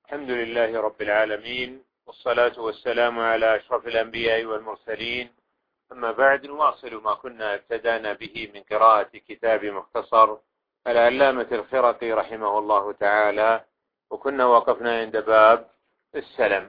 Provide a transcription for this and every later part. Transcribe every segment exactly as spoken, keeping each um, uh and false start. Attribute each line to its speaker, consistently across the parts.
Speaker 1: الحمد لله رب العالمين، والصلاة والسلام على أشرف الأنبياء والمرسلين. أما بعد، نواصل ما كنا ابتدأنا به من قراءة كتاب مختصر العلامة الخرقي رحمه الله تعالى، وكنا وقفنا عند باب السلم.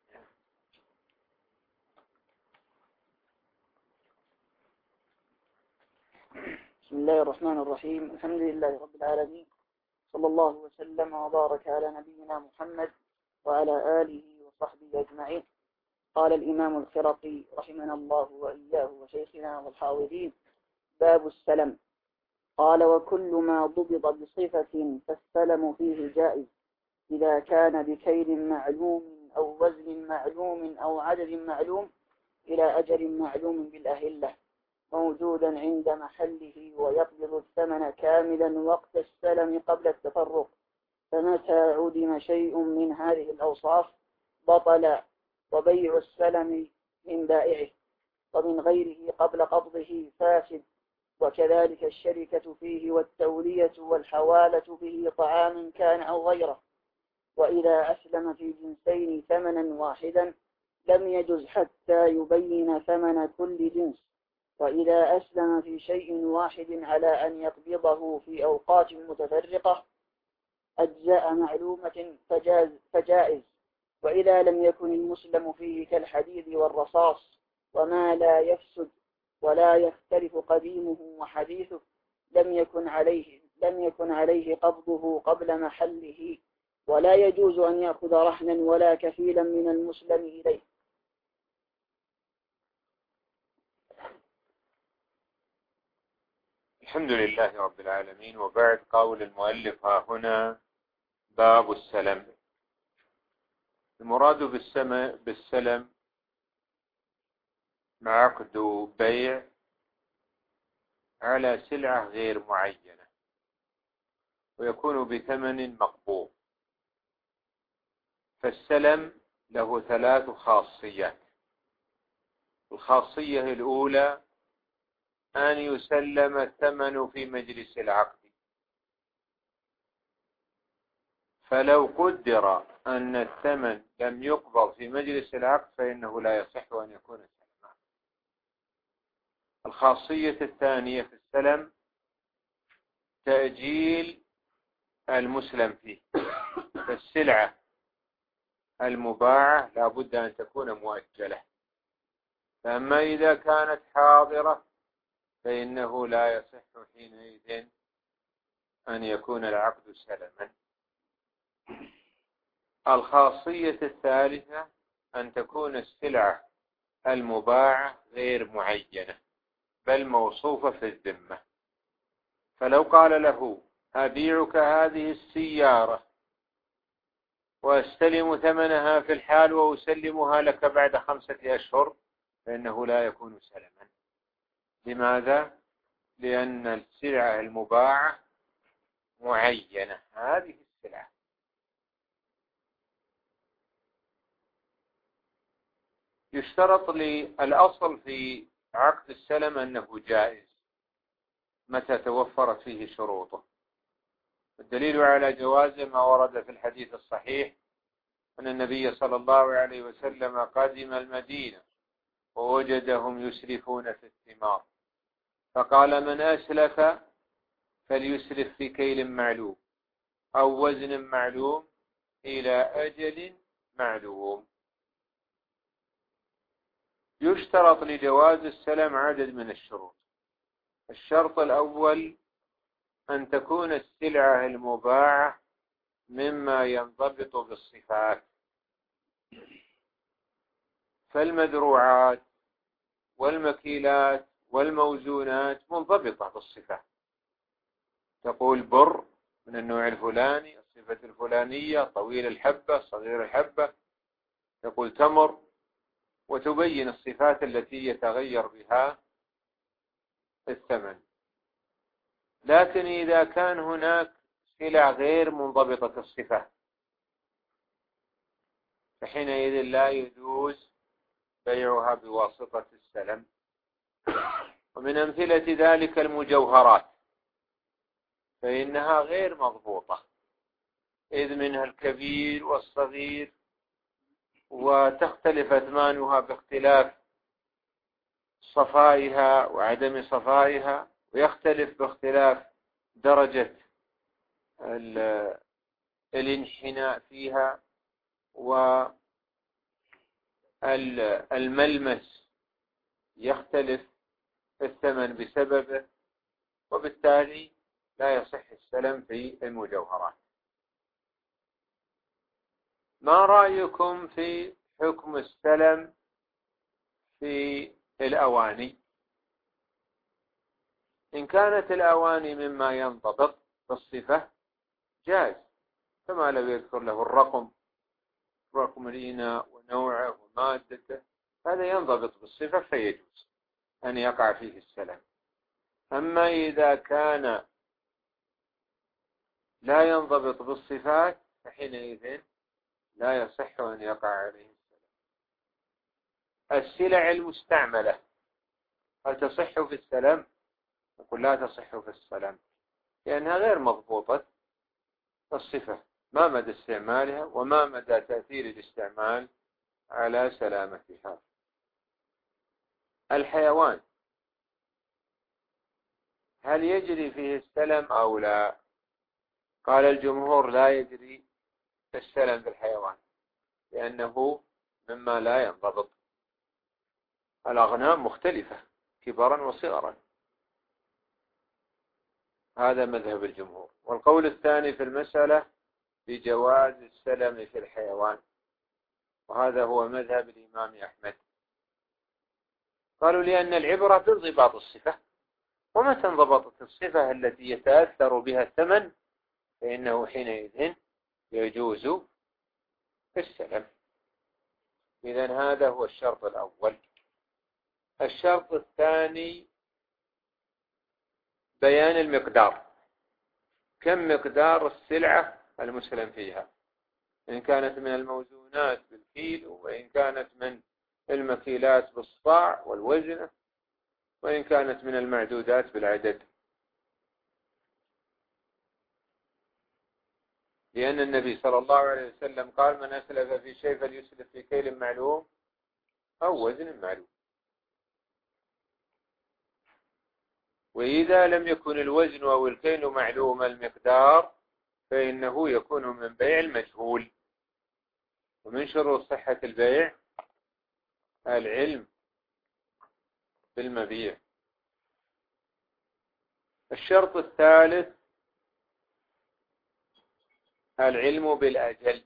Speaker 2: بسم الله الرحمن الرحيم. الحمد لله رب العالمين، صلى الله وسلم وبارك على نبينا محمد وعلى آله وصحبه أجمعين. قال الإمام الخرقي رحمنا الله وإياه وشيخنا والحاضرين: باب السلم. قال: وكل ما ضبط بصفة فالسلم فيه جائز، إذا كان بكيل معلوم أو وزن معلوم أو عدد معلوم إلى أجل معلوم بالأهلة، موجودا عند محله، ويقبض الثمن كاملا وقت السلم قبل التفرق. فمتى عدم شيء من هذه الأوصاف بطل، وبيع السلم من بائعه ومن غيره قبل قبضه فاسد، وكذلك الشركة فيه والتولية والحوالة به طعام كان أو غيره. وإذا أسلم في جنسين ثمنا واحدا لم يجز حتى يبين ثمن كل جنس. وإذا أسلم في شيء واحد على أن يقبضه في أوقات متفرقة أجزاء معلومة فجاز فجائز. وإذا لم يكن المسلم فيه كالحديد والرصاص وما لا يفسد ولا يختلف قديمه وحديثه لم يكن عليه لم يكن عليه قبضه قبل محله، ولا يجوز أن يأخذ رهنا ولا كفيلا من المسلم إليه.
Speaker 1: الحمد لله رب العالمين. وبعد، قول المؤلف ها هنا: باب السلم. المراد بالسلم عقد بيع على سلعة غير معينة، ويكون بثمن مقبوض. فالسلم له ثلاث خاصيات. الخاصية الأولى أن يسلم الثمن في مجلس العقد، فلو قدر أن الثمن لم يقبض في مجلس العقد فإنه لا يصح أن يكون سلما. الخاصية الثانية في السلم تأجيل المسلم فيه، فالسلعة المباعة لا بد أن تكون مؤجلة، فأما إذا كانت حاضرة فإنه لا يصح حينئذ أن يكون العقد سلما. الخاصية الثالثة أن تكون السلعة المباعة غير معينة بل موصوفة في الذمة. فلو قال له: أبيعك هذه السيارة وأستلم ثمنها في الحال وأسلمها لك بعد خمسة أشهر، فإنه لا يكون سلما. لماذا؟ لأن السلعة المباعة معينة، هذه السلعة. يشترط للأصل في عقد السلم أنه جائز متى توفرت فيه شروطه. الدليل على جوازه ما ورد في الحديث الصحيح أن النبي صلى الله عليه وسلم قدم المدينة ووجدهم يسرفون في الثمار، فقال: من أسلف فليسرف في كيل معلوم أو وزن معلوم إلى أجل معلوم. يشترط لجواز السلم عدد من الشروط. الشرط الأول أن تكون السلعة المباعة مما ينضبط بالصفات، فالمذروعات والمكيلات والموزونات منضبطة بالصفات. تقول بر من النوع الفلاني، الصفة الفلانية، طويل الحبة، صغير الحبة. تقول تمر، وتبين الصفات التي يتغير بها الثمن. لكن إذا كان هناك سلع غير منضبطة الصفة فحينئذ لا يجوز بيعها بواسطة السلم. ومن أمثلة ذلك المجوهرات، فإنها غير مضبوطة، إذ منها الكبير والصغير، وتختلف أثمانها باختلاف صفائها وعدم صفائها، ويختلف باختلاف درجة الانحناء فيها والملمس يختلف الثمن بسببه، وبالتالي لا يصح السلم في المجوهرات. ما رأيكم في حكم السلم في الأواني؟ إن كانت الأواني مما ينضبط بالصفة جاز، كما لو يذكر له الرقم، رقم الإناء ونوعه ومادته، هذا ينضبط بالصفة فيجوز أن يقع فيه السلم. أما إذا كان لا ينضبط بالصفات فحينئذ لا يصح أن يقع عليه السلم. السلع المستعملة هل تصح في السلم؟ نقول لا تصح في السلم، لأنها غير مضبوطة الصفة، ما مدى استعمالها وما مدى تأثير الاستعمال على سلامتها. الحيوان هل يجري فيه السلم أو لا؟ قال الجمهور لا يجري السلم بالحيوان، لأنه مما لا ينضبط. الأغنام مختلفة كبارا وصغرا، هذا مذهب الجمهور. والقول الثاني في المسألة بجواز السلم في الحيوان، وهذا هو مذهب الإمام أحمد. قالوا لأن العبرة بانضباط الصفة، ومتى انضبطت الصفة التي يتأثر بها الثمن فإنه حينئذ يجوز السلم. إذن هذا هو الشرط الأول. الشرط الثاني بيان المقدار، كم مقدار السلعة المسلم فيها، إن كانت من الموزونات بالكيلو، وإن كانت من المكيلات بالصاع والوزنة، وإن كانت من المعدودات بالعدد. لأن النبي صلى الله عليه وسلم قال: من أسلف في شيء فليسلف في كيل معلوم أو وزن معلوم. وإذا لم يكن الوزن أو الكيل معلوم المقدار فإنه يكون من بيع المجهول. ومن شروط صحة البيع العلم بالمبيع. الشرط الثالث العلم بالأجل،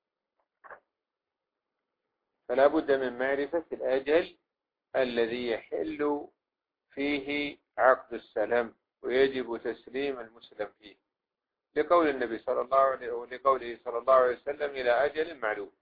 Speaker 1: فلا بد من معرفة الأجل الذي يحل فيه عقد السلم ويجب تسليم المسلم فيه، لقول النبي صلى الله عليه ولقوله صلى الله عليه وسلم: إلى أجل معلوم.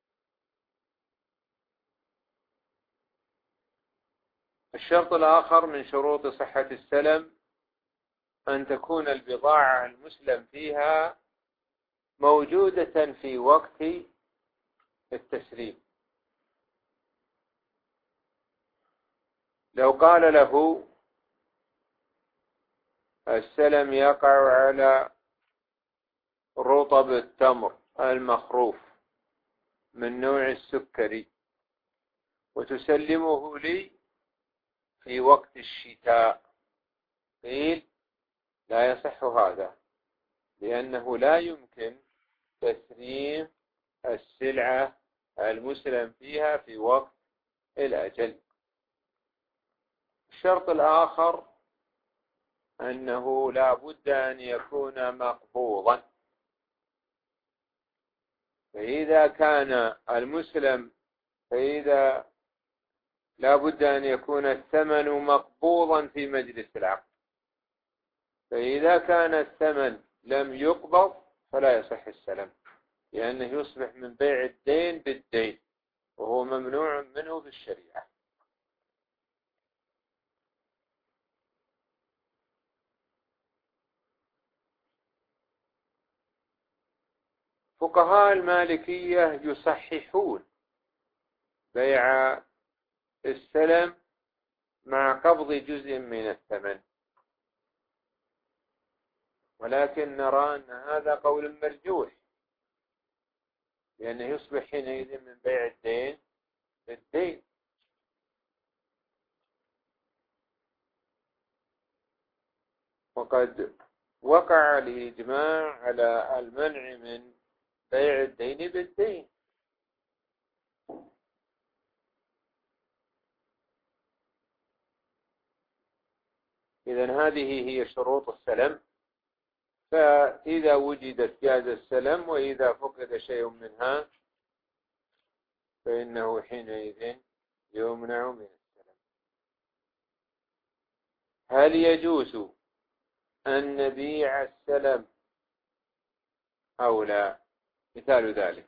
Speaker 1: الشرط الآخر من شروط صحة السلم أن تكون البضاعة المسلم فيها موجودة في وقت التسليم. لو قال له السلم يقع على رطب التمر المخروف من نوع السكري وتسلمه لي في وقت الشتاء، قيل لا يصح هذا، لأنه لا يمكن تسليم السلعة المسلم فيها في وقت الأجل. الشرط الآخر أنه لا بد أن يكون مقبوضا، فإذا كان المسلم فإذا لا بد أن يكون الثمن مقبوضا في مجلس العقد، فإذا كان الثمن لم يقبض فلا يصح السلم، لأنه يصبح من بيع الدين بالدين وهو ممنوع منه في الشريعة. فقهاء المالكية يصححون بيع السلم مع قبض جزء من الثمن، ولكن نرى أن هذا قول مرجوح، لأنه يصبح حينئذ من بيع الدين بالدين. وقد وقع الإجماع على المنع من بيع الدين بالدين. إذن هذه هي شروط السلم، فإذا وجدت جاز السلم، وإذا فقد شيء منها فإنه حينئذ يمنع من السلم. هل يجوز أن نبيع السلم أو لا؟ مثال ذلك: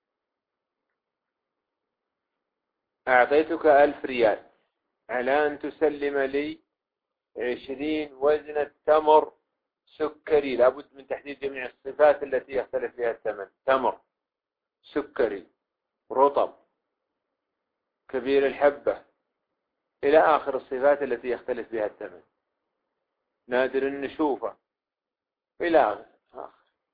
Speaker 1: أعطيتك ألف ريال على أن تسلم لي عشرين وزنة تمر سكري، لابد من تحديد جميع الصفات التي يختلف فيها الثمن: تمر سكري رطب كبير الحبة إلى آخر الصفات التي يختلف بها الثمن، نادر النشوفة إلى آخر.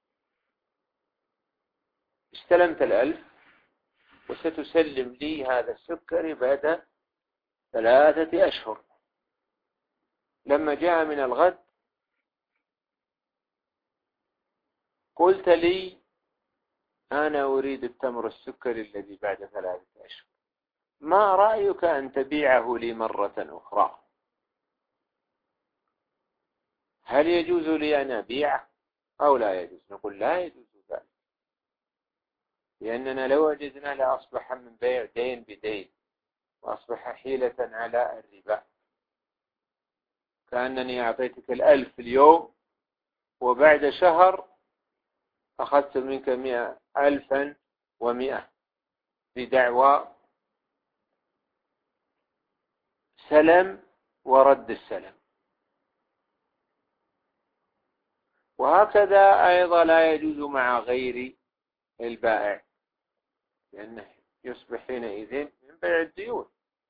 Speaker 1: استلمت الألف وستسلم لي هذا السكري بعد ثلاثة أشهر. لما جاء من الغد قلت لي: أنا أريد التمر السكري الذي بعد ثلاثة أشهر، ما رأيك أن تبيعه لي مرة أخرى؟ هل يجوز لي أن أبيعه أو لا يجوز؟ نقول لا يجوز ذلك، لأننا لو أجزنا لأصبح من بيع دين بدين، وأصبح حيلة على الربا، كأنني أعطيتك الألف اليوم وبعد شهر أخذت منك مئة ألفا ومئة بدعوى سلم ورد السلم. وهكذا أيضا لا يجوز مع غير البائع، لأنه يصبح حينئذ من بيع الديون.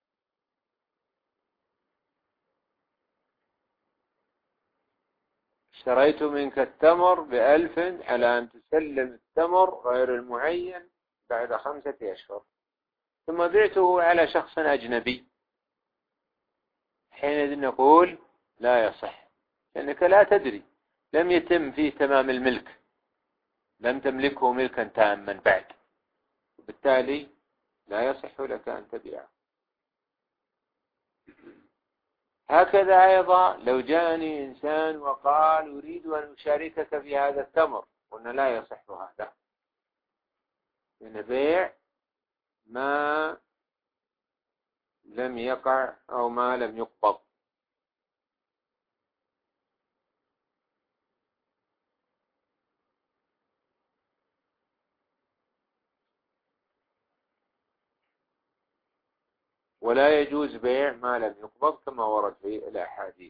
Speaker 1: اشتريت منك التمر بألف على أن تسلم التمر غير المعين بعد خمسة أشهر، ثم بعته على شخص أجنبي، حينئذ نقول لا يصح، لأنك لا تدري، لم يتم فيه تمام الملك، لم تملكه ملكا تاما بعد، وبالتالي لا يصح لك أن تبيعه. هكذا أيضا لو جاءني إنسان وقال: أريد أن أشاركك في هذا التمر، قلنا لا يصح هذا، لأن بيع ما لم يقع أو ما لم يقبض. ولا يجوز بيع ما لم يقبض كما ورد في الأحاديث،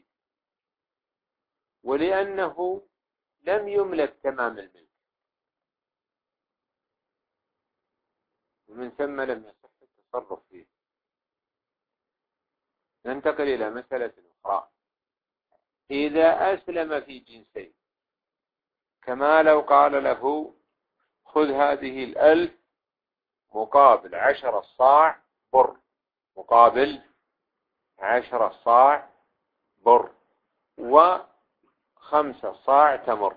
Speaker 1: ولأنه لم يملك تمام الملك، ومن ثم لم يصح التصرف فيه. ننتقل إلى مسألة أخرى: إذا أسلم في جنسين، كما لو قال له: خذ هذه الألف مقابل عشر صاع بر، مقابل عشر صاع بر وخمسة صاع تمر.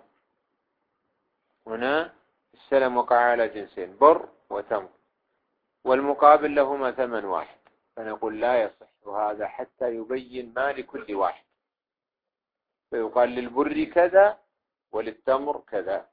Speaker 1: هنا السلم وقع على جنسين، بر وتمر، والمقابل لهما ثمن واحد، فنقول لا يصح هذا حتى يبين ما لكل واحد، فيقال للبر كذا وللتمر كذا،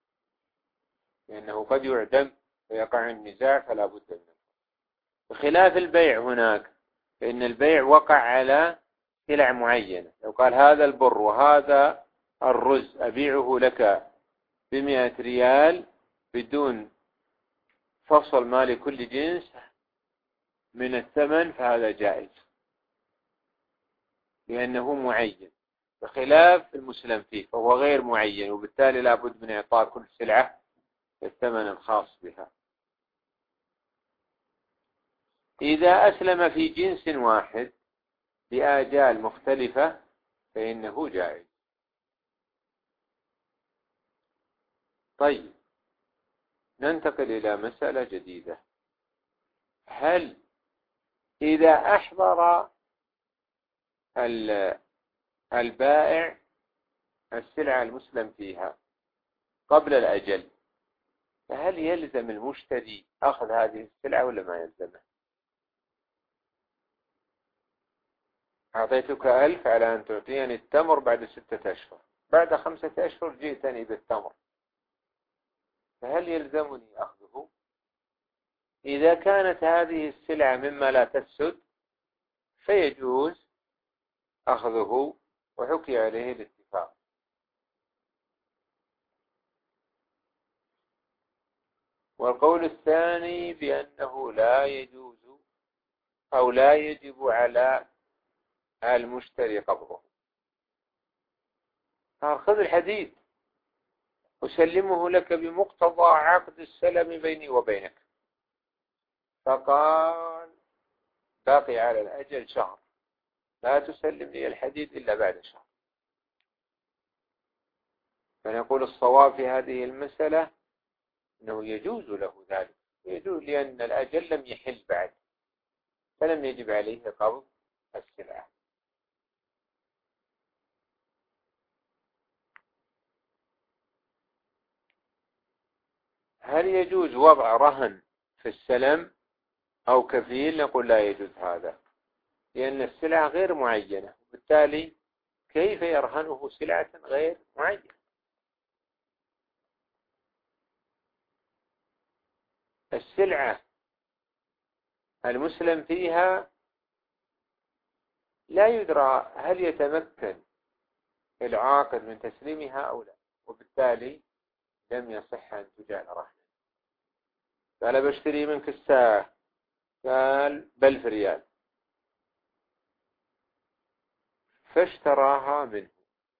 Speaker 1: لأنه قد يعدم ويقع النزاع فلا بد منه. بخلاف البيع هناك، فإن البيع وقع على سلع معينة، لو قال: هذا البر وهذا الرز أبيعه لك بمئة ريال بدون فصل ما لكل جنس من الثمن، فهذا جائز لأنه معين، بخلاف المسلم فيه فهو غير معين، وبالتالي لا بد من إعطاء كل سلعة الثمن الخاص بها. إذا أسلم في جنس واحد بآجال مختلفة فإنه جائز. طيب، ننتقل إلى مسألة جديدة. هل إذا أحضر البائع السلعة المسلم فيها قبل الأجل، فهل يلزم المشتري أخذ هذه السلعة ولا ما يلزمه؟ أعطيتك ألف على أن تعطيني التمر بعد ستة أشهر، بعد خمسة أشهر جئتني بالتمر، فهل يلزمني أخذه؟ إذا كانت هذه السلعة مما لا تفسد فيجوز أخذه وحكي عليه الاتفاق. والقول الثاني بأنه لا يجوز أو لا يجب على المشتري قبضه. أخذ الحديد أسلمه لك بمقتضى عقد السلم بيني وبينك، فقال باقي على الأجل شهر، لا تسلم لي الحديد إلا بعد شهر. فنقول الصواب في هذه المسألة أنه يجوز له ذلك، يجوز لأن الأجل لم يحل بعد، فلم يجب عليه قبض السلعة. هل يجوز وضع رهن في السلم أو كفيل؟ نقول لا يجوز هذا، لأن السلعة غير معينة، وبالتالي كيف يرهنه سلعة غير معينة؟ السلعة المسلم فيها لا يدرى هل يتمكن العاقد من تسليمها أو لا، وبالتالي لم يصح أن تجعل رهنا. قال بشتري منك الساعة، قال بألف ريال، فاشتراها منه،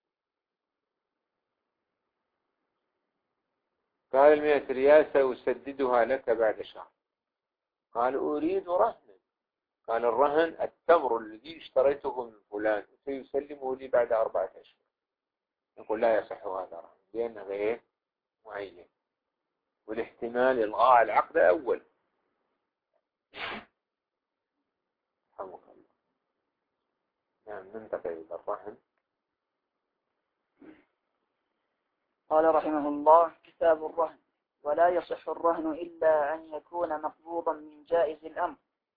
Speaker 1: قال المئة ريال سأسددها لك بعد شهر، قال أريد رهنا، قال الرهن التمر الذي اشتريته من فلان سيسلمه لي بعد أربعة أشهر. نقول لا يصح هذا رهن لأنه غير معين، والاحتمال إلغاء العقد أول. حمق الله. نعم، ننتقل إلى الرهن.
Speaker 2: قال رحمه الله: كتاب الرهن. ولا يصح الرهن إلا أن يكون مقبوضا من جائز الأمر،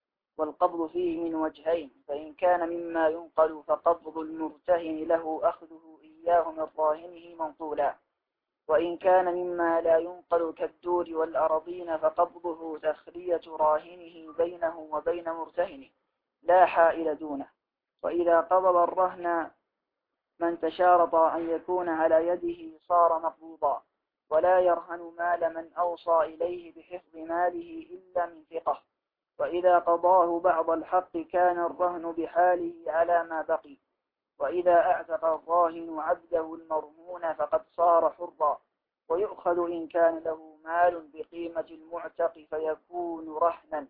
Speaker 2: والقبض فيه من وجهين: فإن كان مما ينقل فقبض المرتهن له أخذه إياه من راهنه منقولا، وإن كان مما لا ينقل كالدور والأراضين فقبضه تخلية راهنه بينه وبين مرتهنه لا حائل دونه. وإذا قبض الرهن من تشارط أن يكون على يده صار مقبوضا، ولا يرهن مال من أوصى إليه بحفظ ماله إلا من ثقة. وإذا قضاه بعض الحق كان الرهن بحاله على ما بقي. وإذا أعتق الراهن عبده المرهون فقد صار حرا، ويؤخذ إن كان له مال بقيمة المعتق فيكون رهنا.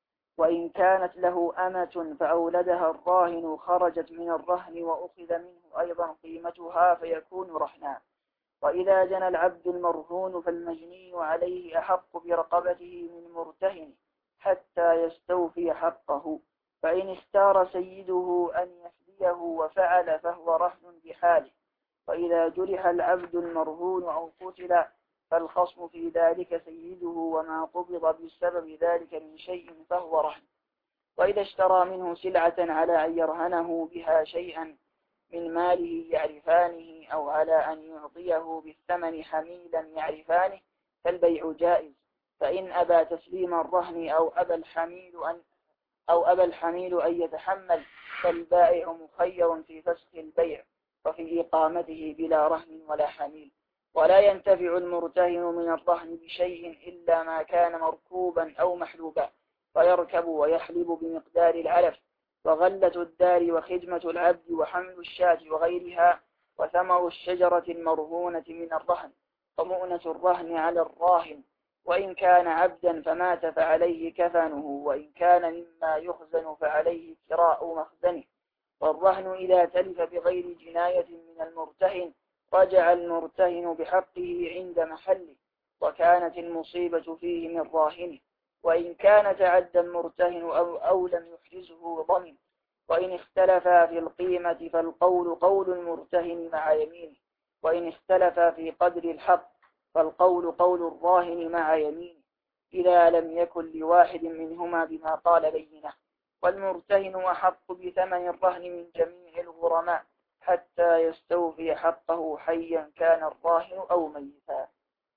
Speaker 2: وإن كانت له أمة فأولدها الراهن خرجت من الرهن وأخذ منه أيضا قيمتها فيكون رهنا. وإذا جنى العبد المرهون فالمجني عليه أحق برقبته من مرتهن حتى يستوفي حقه، فإن استار سيده أن يفديه وفعل فهو رهن بحاله. وإذا جرح العبد المرهون أو قتل فالخصم في ذلك سيده وما قبض بسبب ذلك من شيء فهو رهن. وإذا اشترى منه سلعة على أن يرهنه بها شيئا من ماله يعرفانه أو على أن يعطيه بالثمن حميلا يعرفانه فالبيع جائز. فإن أبى تسليم الرهن أو أبى الحميل أن أو أبى الحميل أن يتحمل فالبائع مخير في فسخ البيع وفي إقامته بلا رهن ولا حميل. ولا ينتفع المرتهن من الرهن بشيء إلا ما كان مركوبا أو محلوبا، فيركب ويحلب بمقدار العلف، وغلة الدار وخدمة العبد وحمل الشاة وغيرها، وثمر الشجرة المرهونة من الرهن، ومؤنة الرهن على الراهن. وإن كان عبدا فمات فعليه كفنه، وإن كان مما يخزن فعليه كراء مخزنه. والرهن إذا تلف بغير جناية من المرتهن رجع المرتهن بحقه عند محله، وكانت المصيبة فيه من راهنه، وإن كان تعدى المرتهن أو, أو لم يحجزه ضمن. وإن اختلفا في القيمة فالقول قول المرتهن مع يمينه، وإن اختلفا في قدر الحق فالقول قول الراهن مع يمينه، إذا لم يكن لواحد منهما بما قال بينه. والمرتهن أحق بثمن الرهن من جميع الغرماء حتى يستوفي حقه حيا كان الراهن أو ميتا.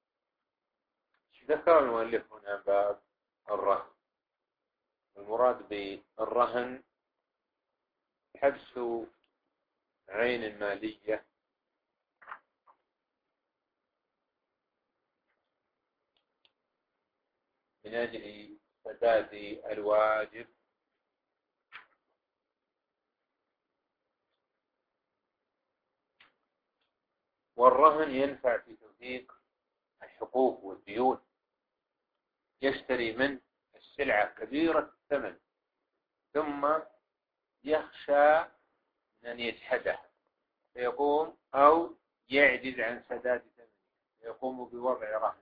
Speaker 1: ذكر المؤلف هنا باب الرهن. المراد بالرهن حبس عين مالية من أجل سداد الواجب والرهن ينفع في توثيق الحقوق والديون. يشتري منه السلعة كبيرة الثمن ثم يخشى أن يجحدها فيقوم أو يعجز عن سداد ثمنه فيقوم بوضع رهن.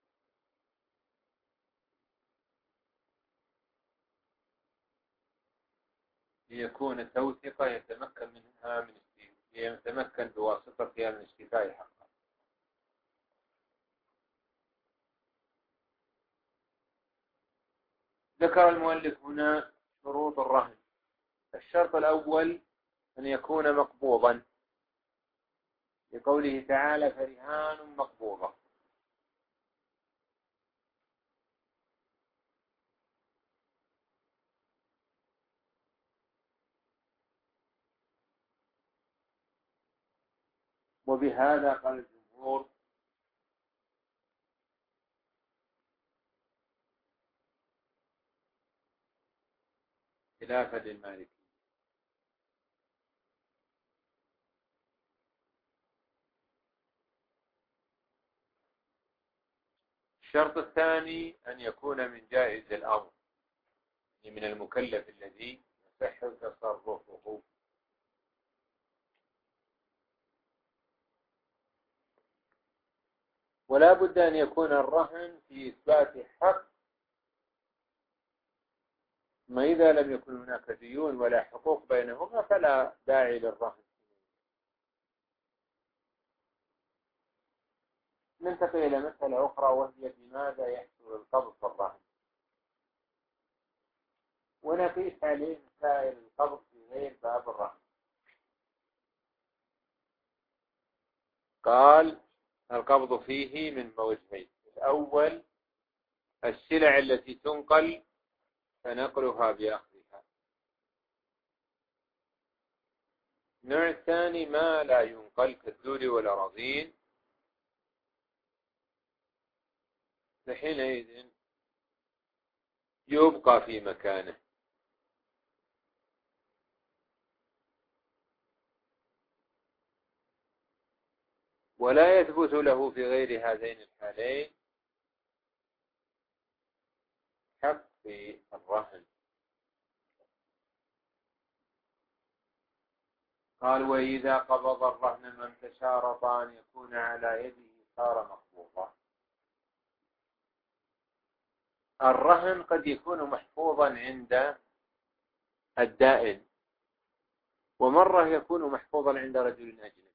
Speaker 1: ليكون التوثيقة يتمكن منها من يتمكن بواسطتها من استيفاء حقها. ذكر المؤلف هنا شروط الرهن. الشرط الأول أن يكون مقبوضا، لقوله تعالى فرهان مقبوضة. وبهذا قال الجمهور خلافا للمالكي. الشرط الثاني أن يكون من جائز الأمر، من المكلف الذي يصح تصرفه. ولا بد أن يكون الرهن في إثبات حق، ما إذا لم يكن هناك ديون ولا حقوق بينهما فلا داعي للرهن. ننتقل إلى مسألة أخرى وهي لماذا يحصل القبض في الرهن، ونقيس عليه مسائل القبض في غير باب الرهن. قال القبض فيه من وجهين: الأول السلع التي تنقل فنقلها بأخذها. النوع الثاني ما لا ينقل كالدور والأراضين، فحينئذ يبقى في مكانه. ولا يثبت له في غير هذين الحالين حق في الرهن. قال وإذا قبض الرهن من تشارط أن يكون على يده صار مقبوضا. الرهن قد يكون محفوظا عند الدائن، ومرة يكون محفوظا عند رجل أجنبي،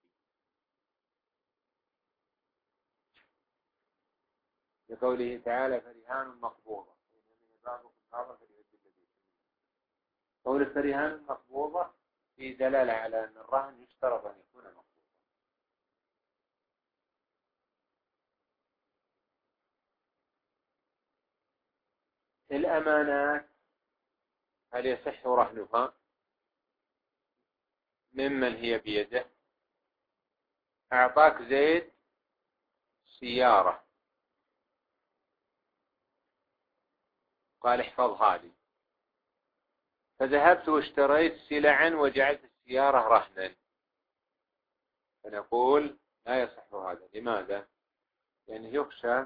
Speaker 1: لقوله تعالى فرهان مقبوضة. قول الفرهان مقبوضة في دلالة على أن الرهن يشترط أن يكون مقبوضا. الأمانات هل يصح رهنها؟ ممن هي بيده. أعطاك زيد سيارة، قال احفظها لي، فذهبت واشتريت سلعا وجعلت السيارة رهنا، فنقول لا يصح هذا. لماذا؟ لأنه يخشى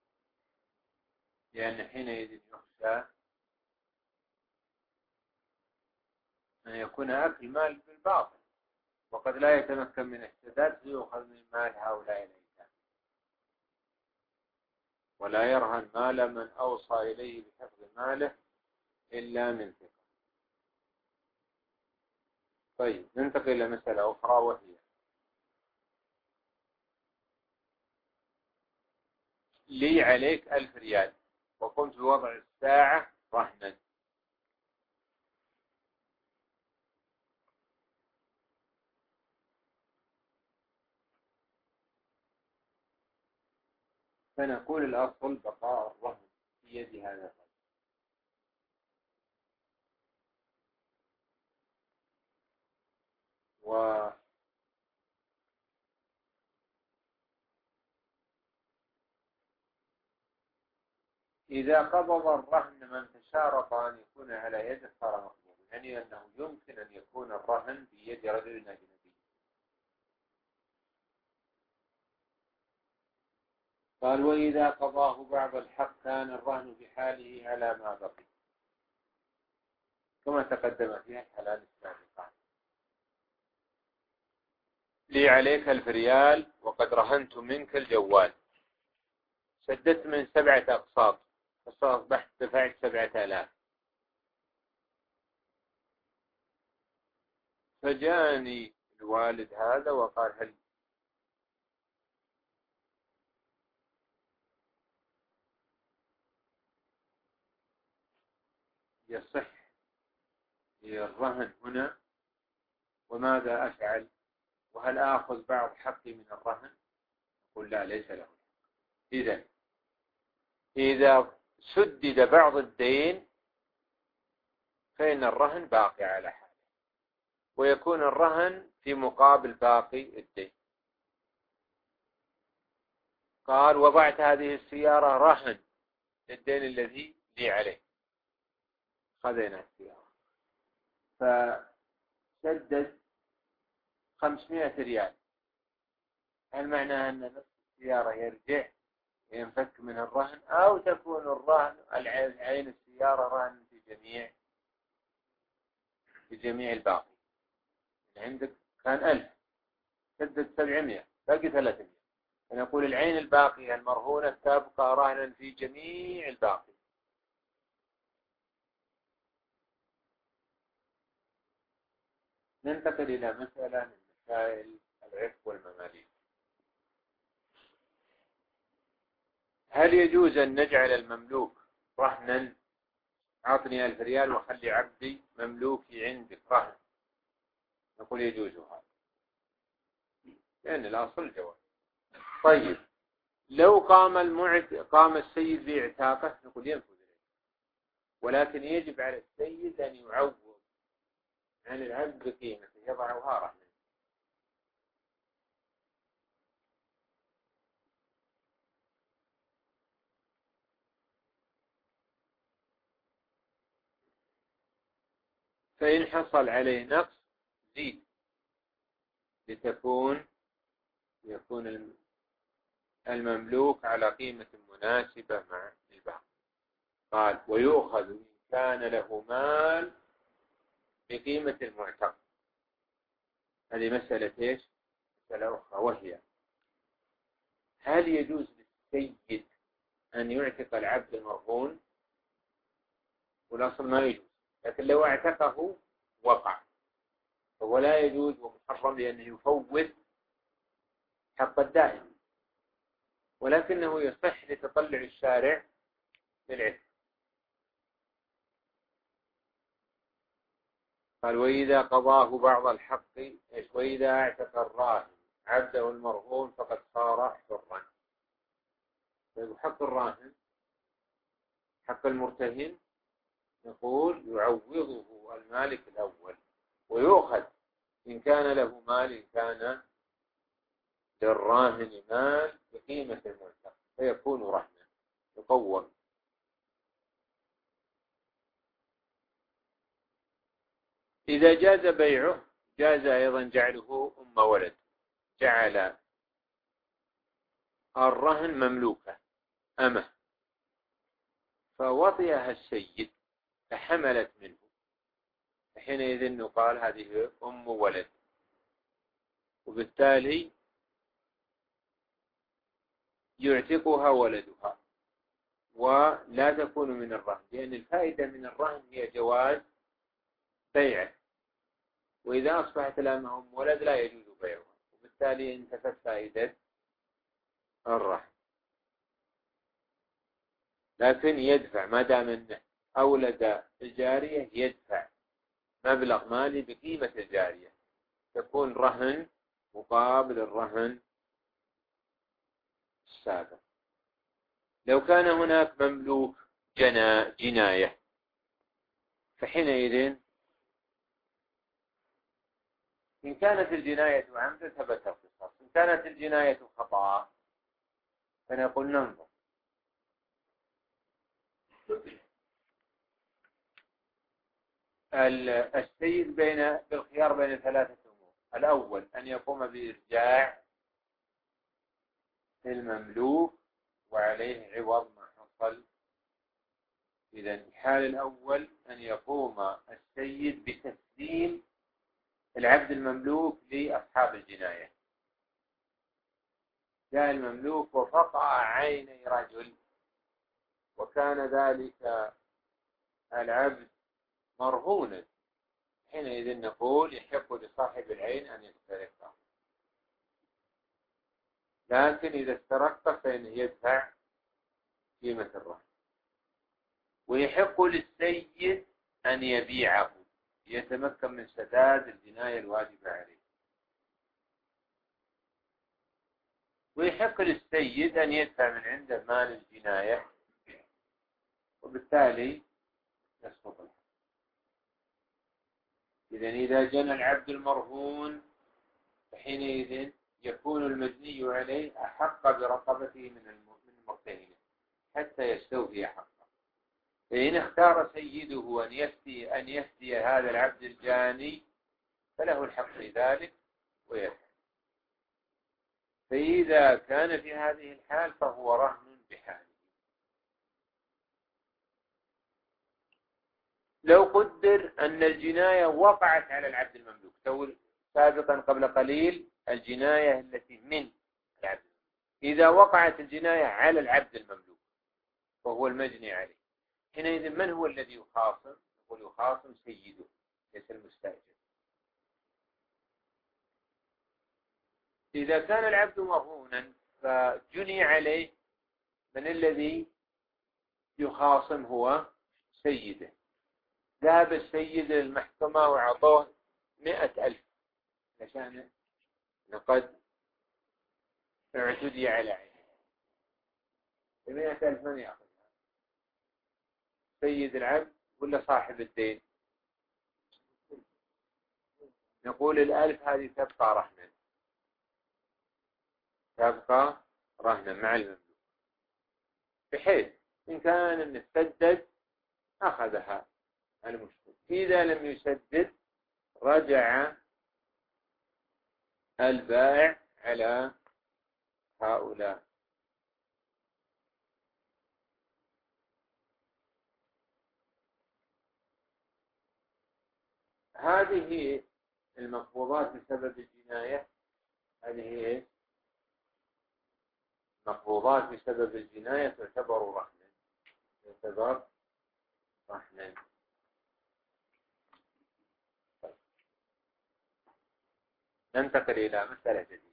Speaker 1: لأن حينئذ يخشى يكون أكل مال بالباطل، وقد لا يتمكن من السداد فيؤخذ من مال هؤلاء الأيتام. ولا يرهن مال من أوصى إليه بحفظ ماله إلا من ثقة. طيب ننتقل إلى مسألة أخرى، وهي لي عليك ألف ريال وقمت بوضع الساعة رهنا، فنقول الأصل بقاء الرهن في يد هذا الرجل. و إذا قبض الرهن من تشارط أن يكون على يده صار مقبولا، يعني أنه يمكن أن يكون الرهن بيد رجل أجنبي. قال وإذا قضاه بعض الحق كان الرهن بحاله على ما بقي، كما تقدم فيها الحلال السابقة. لي عليك ألف ريال وقد رهنت منك الجوال، سددت من سبعة أقساط فأصبحت دفعت سبعة آلاف. فجاءني الوالد هذا وقال هل يصح الرهن هنا، وماذا أفعل، وهل آخذ بعض حقي من الرهن؟ قل لا، ليس له. إذا إذا سدد بعض الدين فإن الرهن باقي على حاله، ويكون الرهن في مقابل باقي الدين. قال وضعت هذه السيارة رهن للدين الذي لي عليه، خذينا السيارة فسدد خمسمائة ريال. هل معناه أن نفس السيارة يرجع ينفك من الرهن، أو تكون الرهن عين السيارة رهن في جميع في جميع الباقي؟ عندك كان ألف سدد سبعمائة باقي ثلاثمائة، فنقول العين الباقية المرهونة تبقى رهنا في جميع الباقي. ننتقل إلى مسألة من مسائل العفق والمماليك. هل يجوز أن نجعل المملوك رهنا؟ أعطني ألف ريال وخلي عبدي مملوكي عندك رهن. نقول يجوز هذا، لأن الأصل الجواز. طيب لو قام المعت... قام السيد باعتاقه، نقول ينفذ إليه، ولكن يجب على السيد أن يعوض عن العبد بقيمته، يضعها رهنا. فإن حصل عليه نقص زيد لتكون يكون المملوك على قيمة مناسبة مع الباقي. قال ويؤخذ إن كان له مال بقيمة المعتق. هذه مسألة إيش؟ مسألة أخرى، وهي هل يجوز للسيد أن يعتق العبد المرهون؟ والأصل ما يجوز، لكن لو اعتقه وقع، فهو لا يجوز ومحرم لأنه يفوت حق الدائم، ولكنه يصح لتطلع الشارع للعتق. قال وإذا قضاه بعض الحق، وإذا اعتق الراهن عبده المرهون فقد صار حرا. حق الراهن حق المرتهن نقول يعوضه المالك الأول، ويؤخذ إن كان له مال، إن كان للراهن مال بقيمة المعتق فيكون رهنا يقوم. إذا جاز بيعه جاز أيضا جعله أم ولد، جعل الرهن مملوكة أمه فوطئها السيد فحملت منه، حينئذ نقال هذه أم ولد، وبالتالي يعتقها ولدها ولا تكون من الرهن، لأن الفائدة من الرهن هي جواز بيعه، وإذا أصبحت لها أم ولد لا يجوز بيعها، وبالتالي انتفت فائدة الرهن. لكن يدفع ما دام أنه أولد الجارية يدفع مبلغ مالي بقيمة الجارية، تكون رهن مقابل الرهن السابق. لو كان هناك مملوك جنا جناية فحينئذ إن كانت الجناية عمدا ثبت القصاص، إن كانت الجناية خطأ فنقول ننظر. السيد بين بالخيار بين ثلاثة أمور: الأول أن يقوم بإرجاع المملوك وعليه عوض ما حصل. إذا الحال الأول أن يقوم السيد بتسليم العبد المملوك لأصحاب الجناية. جاء المملوك وفقع عيني رجل، وكان ذلك العبد مرهونا، حينئذ نقول يحق لصاحب العين أن يسترقه، لكن إذا استرقه فإنه يدفع قيمة الرهن. ويحق للسيد أن يبيعه يتمكن من سداد الجناية الواجبة عليه. ويحق للسيد أن يدفع من عنده مال الجناية، وبالتالي يسقط الحق. إذن إذا جنى العبد المرهون فحينئذ يكون المجني عليه أحق برقبته من المرتهن حتى يستوفي حقه. فإن اختار سيده أن يفتي أن يفتي هذا العبد الجاني فله الحق في ذلك ويفعل. فإذا كان في هذه الحال فهو رهن بحاله. لو قدر أن الجناية وقعت على العبد المملوك، تقول سابقا قبل قليل الجناية التي من العبد، إذا وقعت الجناية على العبد المملوك وهو المجني عليه، حينئذ من هو الذي يخاصم؟ يقول يخاصم سيده ليس المستأجر. إذا كان العبد مرهونا فجني عليه، من الذي يخاصم؟ هو سيده. ذهب السيد للمحكمة وعطوه مئة ألف عشان قد اعتدي على عينه. مئة ألف من يأخذها؟ سيد العبد ولا صاحب الدين؟ نقول الألف هذه تبقى رهنا، تبقى رهنا مع المملوك، بحيث إن كان نسدد أخذها المشتري، إذا لم يسدد رجع البائع على هؤلاء. هذه المقبوضات بسبب الجناية، هذه مقبوضات بسبب الجناية تعتبر رهنا، تعتبر رهنا. ننتقل إلى مسألة جديدة.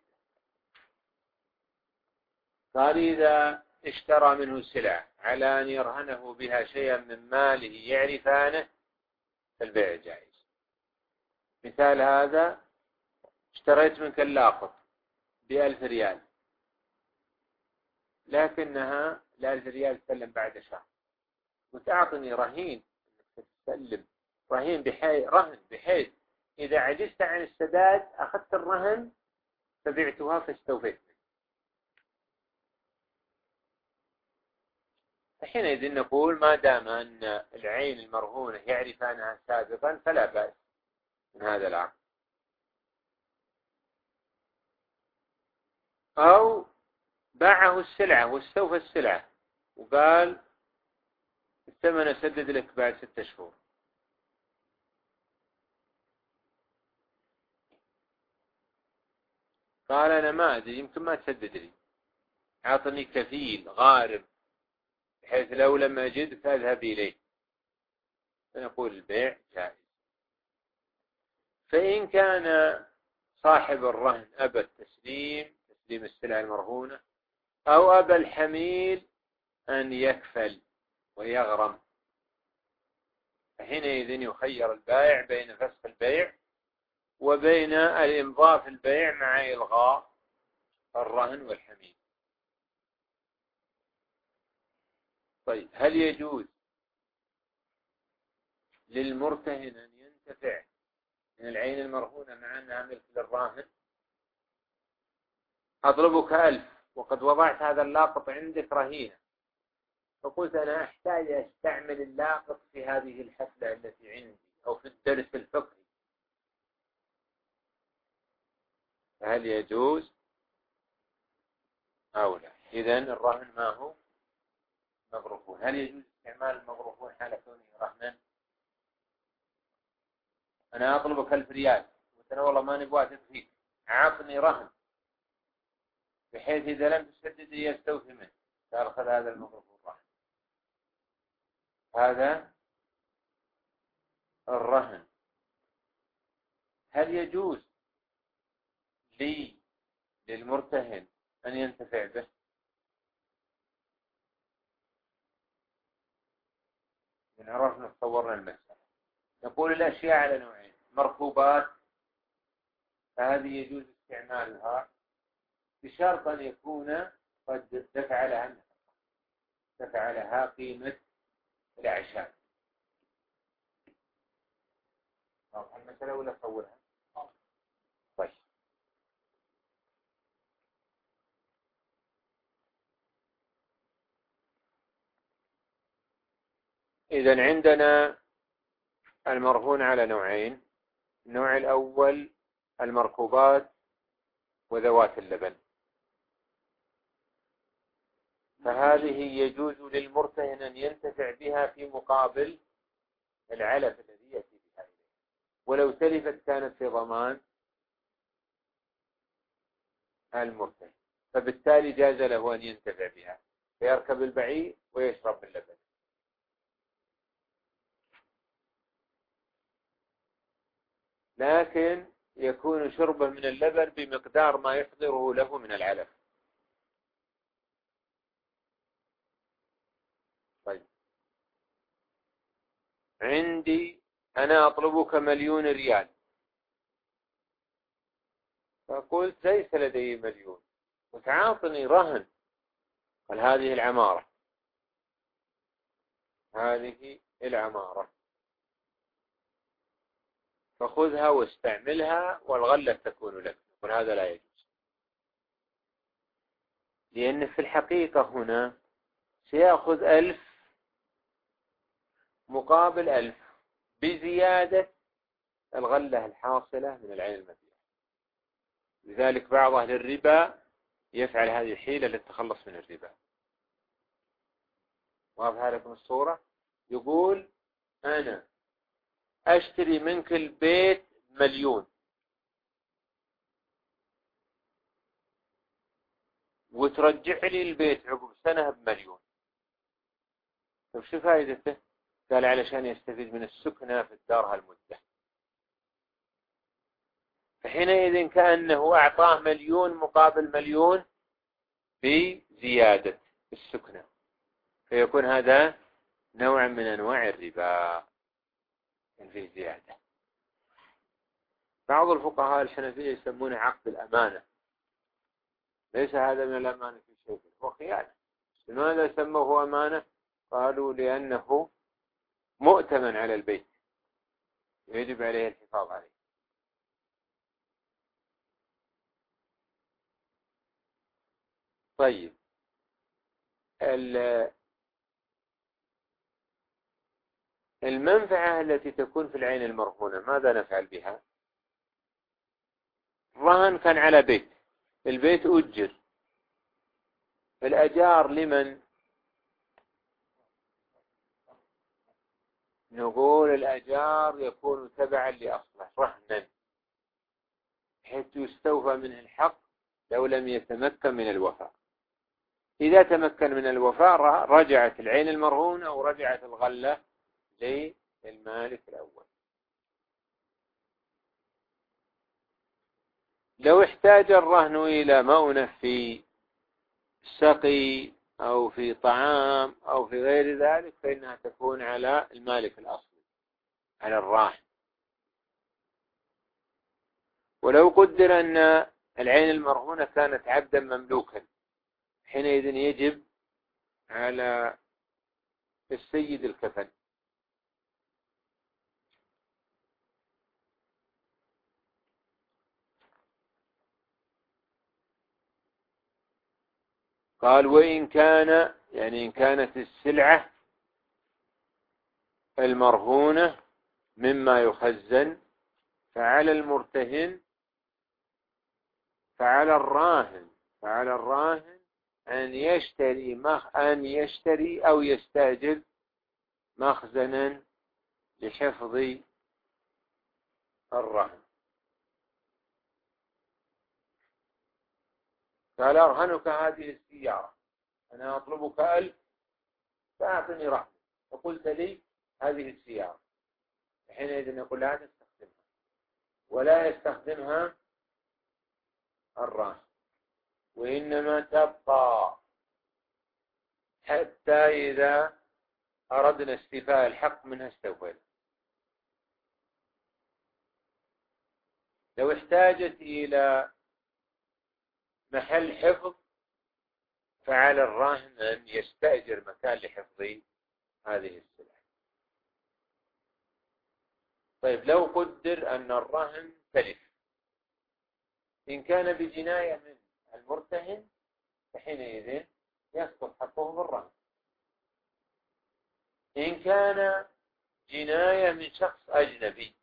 Speaker 1: قال إذا اشترى منه سلع على أن يرهنه بها شيئا من ماله يعرفانه فالبيع جائز. مثال هذا: اشتريت منك اللاقط بألف ريال، لكنها الألف ريال تسلم بعد شهر، وتعطني رهين تسلم رهين بحيث رهن بحيث إذا عجزت عن السداد أخذت الرهن فبعتها فاستوفيت. حينئذ نقول ما دام أن العين المرهونة يعرف عنها سابقا فلا بأس من هذا العقد. أو باعه السلعة واستوفى السلعة وقال الثمن أسدد لك بعد ستة شهور، قال أنا ما أدري، يمكن ما تسدد لي، أعطني كفيل غارم بحيث لو لم أجدك أذهب إليه، فنقول البيع جائز. فإن كان صاحب الرهن أبى التسليم، تسليم السلع المرهونة، أو أبى الحميل أن يكفل ويغرم، فحينئذ يخير البائع بين فسخ البيع وبين الإمضاء في البيع مع إلغاء الرهن والحميل. طيب، هل يجوز للمرتهن أن ينتفع من العين المرهونة مع أنها ملك للراهن؟ أطلبك ألف وقد وضعت هذا اللاقط عندك رهينة، فقلت أنا أحتاج أستعمل اللاقط في هذه الحفلة التي عندي أو في الدرس الفقهي، هل يجوز أو لا؟ إذن الرهن ما هو مغروفون. هل يجوز استعمال المغروفون حال كونه رهنا؟ أنا أطلبك ألف ريال وأنت والله ما نبغى فيك، عاطني رهن بحيث إذا لم تسدد يستوفي منه، قال خذ هذا المغروفون رهن. هذا الرهن هل يجوز لي للمرتهن أن ينتفع به؟ من عرفنا تصورنا المسألة. نقول الأشياء على نوعين: مركوبات، فهذه يجوز استعمالها بشرط أن يكون قد دفع لها دفع لها قيمة الأعشاب. واضح المسألة ولا صورها؟ طيب، إذن عندنا المرهون على نوعين: النوع الأول المركوبات وذوات اللبن، فهذه يجوز للمرتهن أن ينتفع بها في مقابل العلف الذي يأتي بها إليه، ولو تلفت كانت في ضمان المرتهن، فبالتالي جاز له أن ينتفع بها، فيركب البعير ويشرب اللبن. لكن يكون شربه من اللبن بمقدار ما يحضره له من العلف. طيب، عندي أنا أطلبك مليون ريال، فقلت ليس لدي مليون وتعاطني رهن، قال هذه العمارة، هذه العمارة فخذها واستعملها والغلة تكون لك، يقول هذا لا يجوز، لأن في الحقيقة هنا سيأخذ ألف مقابل ألف بزيادة الغلة الحاصلة من العين المبيعة. لذلك بعض أهل الربا يفعل هذه الحيلة للتخلص من الربا. واضح لكم الصورة؟ يقول أنا أشتري منك البيت مليون وترجع لي البيت عقب سنة بمليون، طيب شو فائدته؟ قال علشان يستفيد من السكنة في الدار هالمدة، فحينئذ كأنه أعطاه مليون مقابل مليون بزيادة السكنة، فيكون هذا نوع من أنواع الربا في زيادة. بعض الفقهاء الحنفية يسمونه عقد الأمانة، ليس هذا من الأمانة في شيء، هو خيانة. لماذا سموه أمانة؟ قالوا لأنه مؤتمن على البيت يجب عليه الحفاظ عليه. طيب، المنفعة التي تكون في العين المرهونة ماذا نفعل بها؟ الرهن كان على بيت، البيت أجر، الأجار لمن؟ نقول الأجار يكون تبعا لأصله رهنا، حيث يستوفى منه الحق لو لم يتمكن من الوفاء. إذا تمكن من الوفاء رجعت العين المرهونة أو رجعت الغلة للمالك الأول. لو احتاج الرهن إلى مؤنة في سقي أو في طعام أو في غير ذلك فإنها تكون على المالك الأصلي، على الراهن. ولو قدر أن العين المرهونة كانت عبدا مملوكا حينئذ يجب على السيد الكفن. قال وإن كان، يعني إن كانت السلعة المرهونة مما يخزن فعلى المرتهن فعلى الراهن فعلى الراهن أن يشتري مخ أن يشتري أو يستأجر مخزنا لحفظ الرهن. قال أرهنك هذه السيارة، أنا أطلبك ألف فأعطني رهن، وقلت لي هذه السيارة، حينئذ نقول لا تستخدمها ولا يستخدمها الراهن، وإنما تبقى حتى إذا أردنا استيفاء الحق منها استوفينا. لو احتاجت إلى محل حفظ فعلى الراهن أن يستأجر مكان لحفظ هذه السلعة. طيب لو قدر أن الرهن تلف، إن كان بجناية من المرتهن فحينئذ يسقط حقه بالرهن. إن كان جناية من شخص أجنبي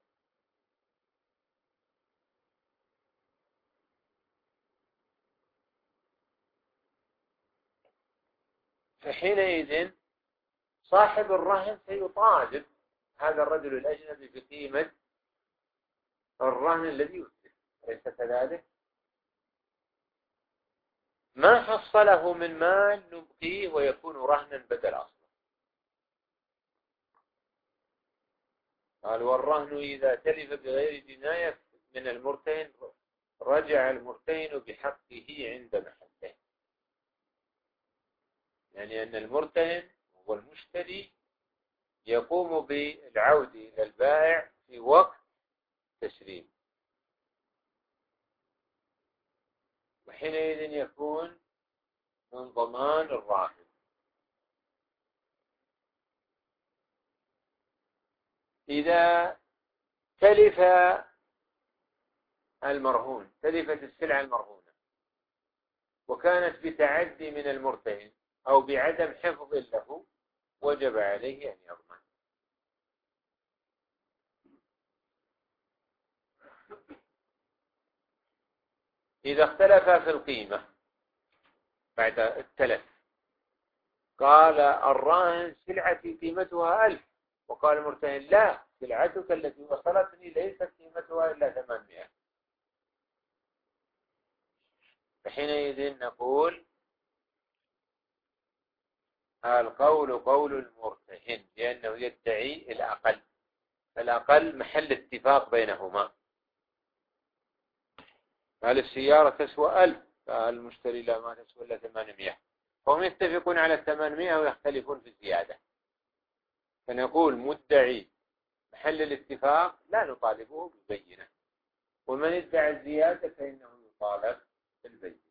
Speaker 1: فحينئذ صاحب الرهن سيطالب هذا الرجل الأجنبي بقيمة الرهن الذي يسلف، أليس كذلك؟ ما حصله من مال نبقيه ويكون رهنا بدل أصله. قال والرهن إذا تلف بغير جناية من المرتهن رجع المرتهن بحقه عند محله، يعني أن المرتهن هو المشتري يقوم بالعودة إلى البائع في وقت تسليم، وحينئذ يكون من ضمان الراهن. إذا تلف المرهون، تلفت السلعة المرهونة وكانت بتعدي من المرتهن أو بعدم حفظ له وجب عليه أن يضمن. إذا اختلف في القيمة بعد التلف، قال الراهن سلعتي قيمتها ألف، وقال المرتهن لا، سلعتك التي وصلتني ليست قيمتها إلا ثمانمائة، فحينئذ نقول القول قول المرتهن لأنه يدعي الأقل، الأقل محل اتفاق بينهما. قال السيارة تسوى ألف، قال المشتري لا ما تسوى إلا ثمانمائة، فهم يتفقون على الثمانمائة ويختلفون في الزيادة، فنقول مدعي محل الاتفاق لا نطالبه بالبينة، ومن ادعى الزيادة فإنه يطالب بالبينة.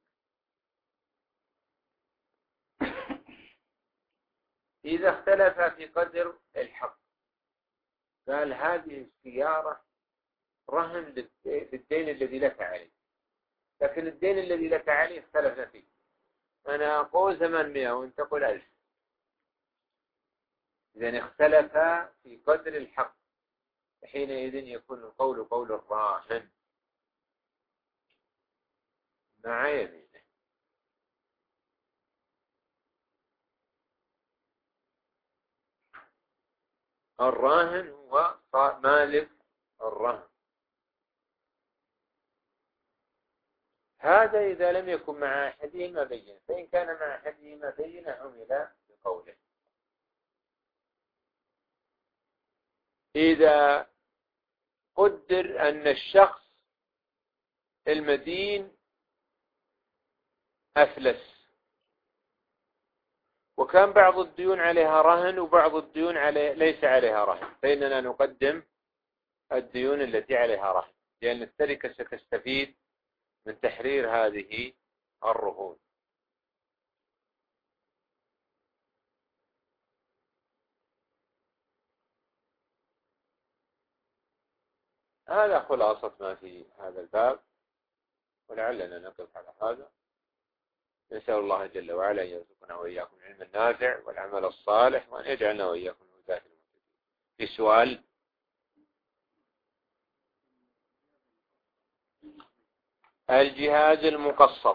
Speaker 1: إذا اختلف في قدر الحق، قال هذه السيارة رهن للدين الذي لك عليه، لكن الدين الذي لك عليه اختلف فيه، أنا أقول ثمانمائة وأنت تقول ألف، إذن اختلف في قدر الحق، حينئذ يكون القول قول الراهن مع يمينه. الراهن هو مالك الرهن، هذا إذا لم يكن مع أحدهما بينة، فإن كان مع أحدهما بينة عمل بقوله. إذا قدر أن الشخص المدين أفلس وكان بعض الديون عليها رهن وبعض الديون عليه ليس عليها رهن، فإننا نقدم الديون التي عليها رهن، لأن التركة ستستفيد من تحرير هذه الرهون. هذا خلاصة ما في هذا الباب، ولعلنا نقف على هذا. نسأل الله جل وعلا أن يرزقنا وإياكم العلم النافع والعمل الصالح، وأن يجعلنا وإياكم من هداة المهتدين. في سؤال؟ الجهاز المقسط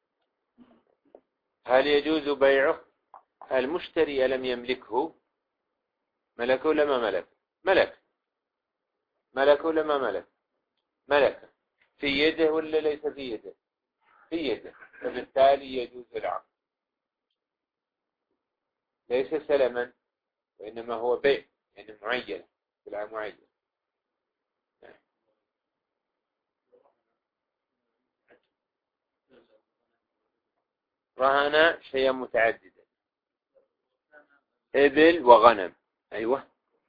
Speaker 1: هل يجوز بيعه؟ المشتري ألم يملكه؟ ملكه ولا ما ملك؟ ملك. ملكه ولا ما ملك؟ ملك. في يده ولا ليس في يده؟ في يده، فبالتالي يجوز العقد. ليس سلما وإنما هو بيع، يعني معين، سلعة معين. رهن شيئا متعددا، إبل وغنم. أيوة.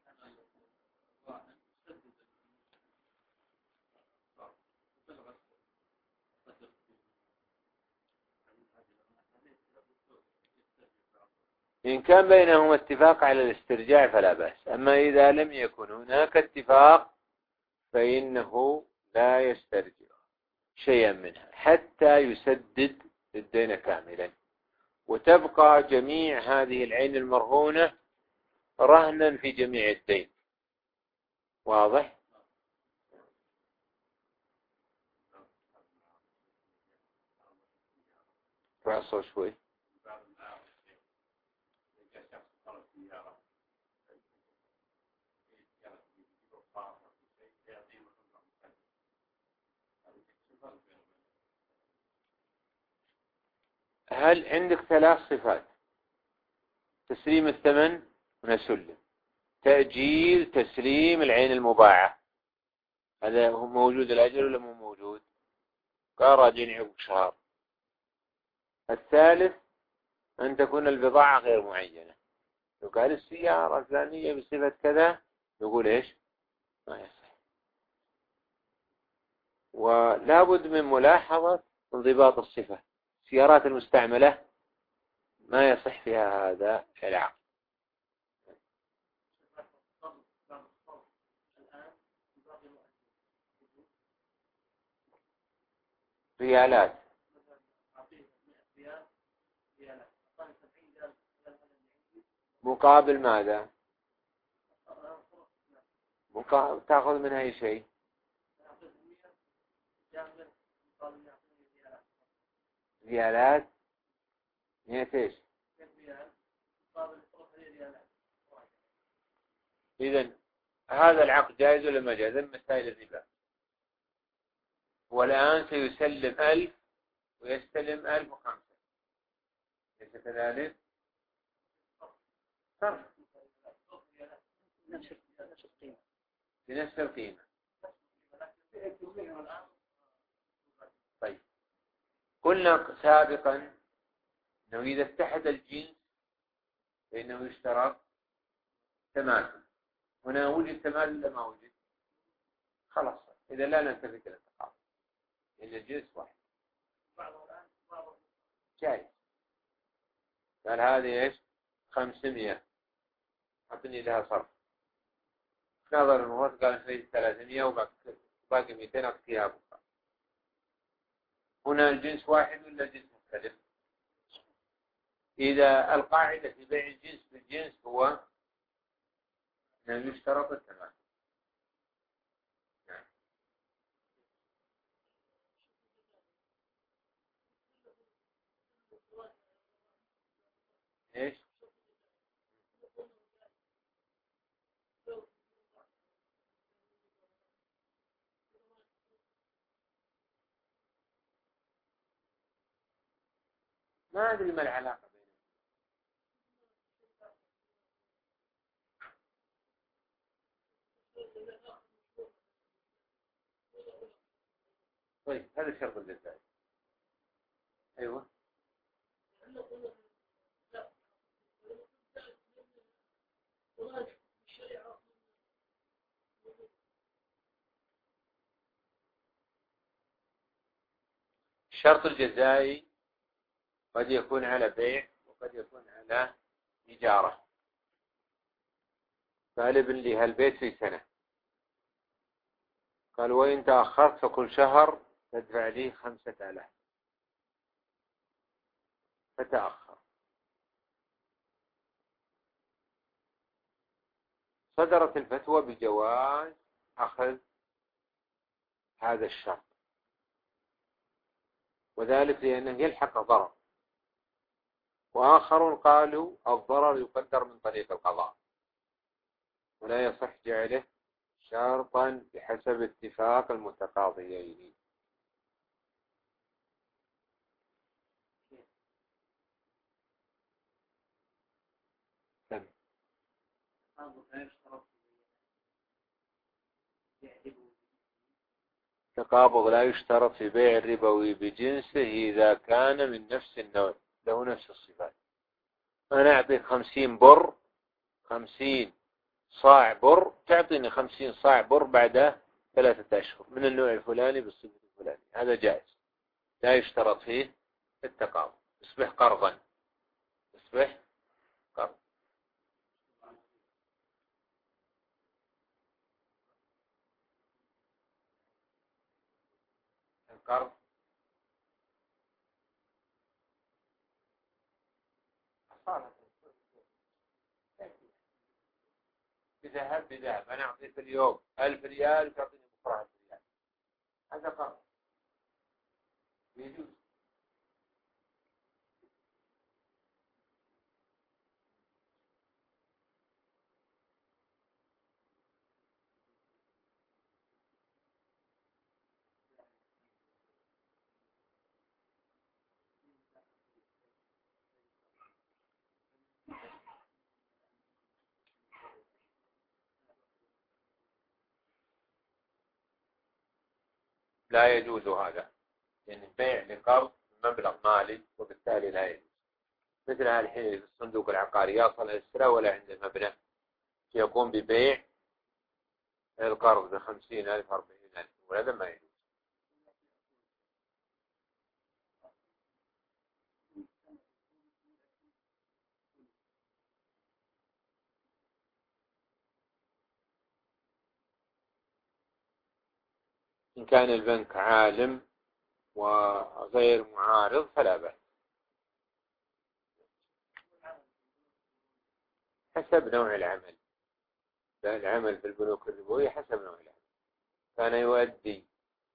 Speaker 1: إن كان بينهما اتفاق على الاسترجاع فلا بأس، أما إذا لم يكن هناك اتفاق فإنه لا يسترجع شيئا منها حتى يسدد الدين كاملا، وتبقى جميع هذه العين المرهونة رهنا في جميع الدين. واضح؟ رأسه شوي. هل عندك ثلاث صفات؟ تسليم الثمن ونسلم، تأجيل تسليم العين المباعة، هذا هو موجود الأجل ولا مو موجود؟ قال راجعين عقب شهر. الثالث أن تكون البضاعة غير معينة، لو قال السيارة الفلانية بصفة كذا نقول إيش؟ ما يصح. ولا بد من ملاحظة انضباط الصفة. السيارات المستعملة ما يصح فيها هذا العقد. ريالات مقابل ماذا؟ مقابل تأخذ منها أي شيء؟ ريالات مئة ايش؟ إذن هذا العقد جائز ولا ما جائز؟ مسائل الربا. والآن سيسلم ألف ويستلم ألف وخمسة، ليس كذلك؟ صرف بنفس القيمة. طيب، قلنا سابقا أنه إذا اتحد الجنس فإنه يشترط تماثل. هنا وجد تماثل ولا ما وجد؟ خلاص، إذا لا نلتفت إلى التقابل إن الجنس واحد جاي. قال هذه إيش؟ خمسمائة، أعطني لها صرف. نظر الموت قال نريد ثلاثمائة وباقي مئتين أعطيها بكرة. هنا الجنس واحد ولا الجنس مختلف؟ إذا القاعدة في بيع الجنس بالجنس هو أنه يشترط التماثل. نعم. إيش؟ ما أدري ما العلاقة بينهم. طيب هذا شرط الجزائي. أيوة. الشرط الجزائي قد يكون على بيع وقد يكون على إجارة. قال ابن لي هالبيت في سنة، قال وإن تأخرت فكل شهر تدفع لي خمسة آلاف، فتأخر. صدرت الفتوى بجواز أخذ هذا الشرط، وذلك لأنه يلحق ضرر، وآخرون قالوا الضرر يقدر من طريق القضاء ولا يصح جعله شرطا بحسب اتفاق المتقاضيين. تقابض لا يشترط في بيع الربوي بجنسه إذا كان من نفس النوع له نفس الصفات. أنا أعطيك خمسين بر، خمسين صاع بر، تعطيني خمسين صاع بر بعد ثلاثة أشهر من النوع الفلاني بالصفة الفلانية، هذا جائز لا يشترط فيه التقابض، يصبح قرضا، يصبح قرض. القرض بذهب بذهب، أنا أعطيك اليوم ألف ريال تعطيني بكرة ألف ريال، هذا قرض يجوز. لا يجوز هذا، يعني بيع لقرض مبلغ مالي وبالتالي لا يجوز. مثل الحين في الصندوق العقاري يصل السرا ولا عنده مبنى يقوم ببيع القرض بخمسين ألف أربعين ألف، وهذا ما يجوز. إن كان البنك عالم وغير معارض فلا بأس، حسب نوع العمل. العمل في البنوك الربوية حسب نوع العمل، كان يؤدي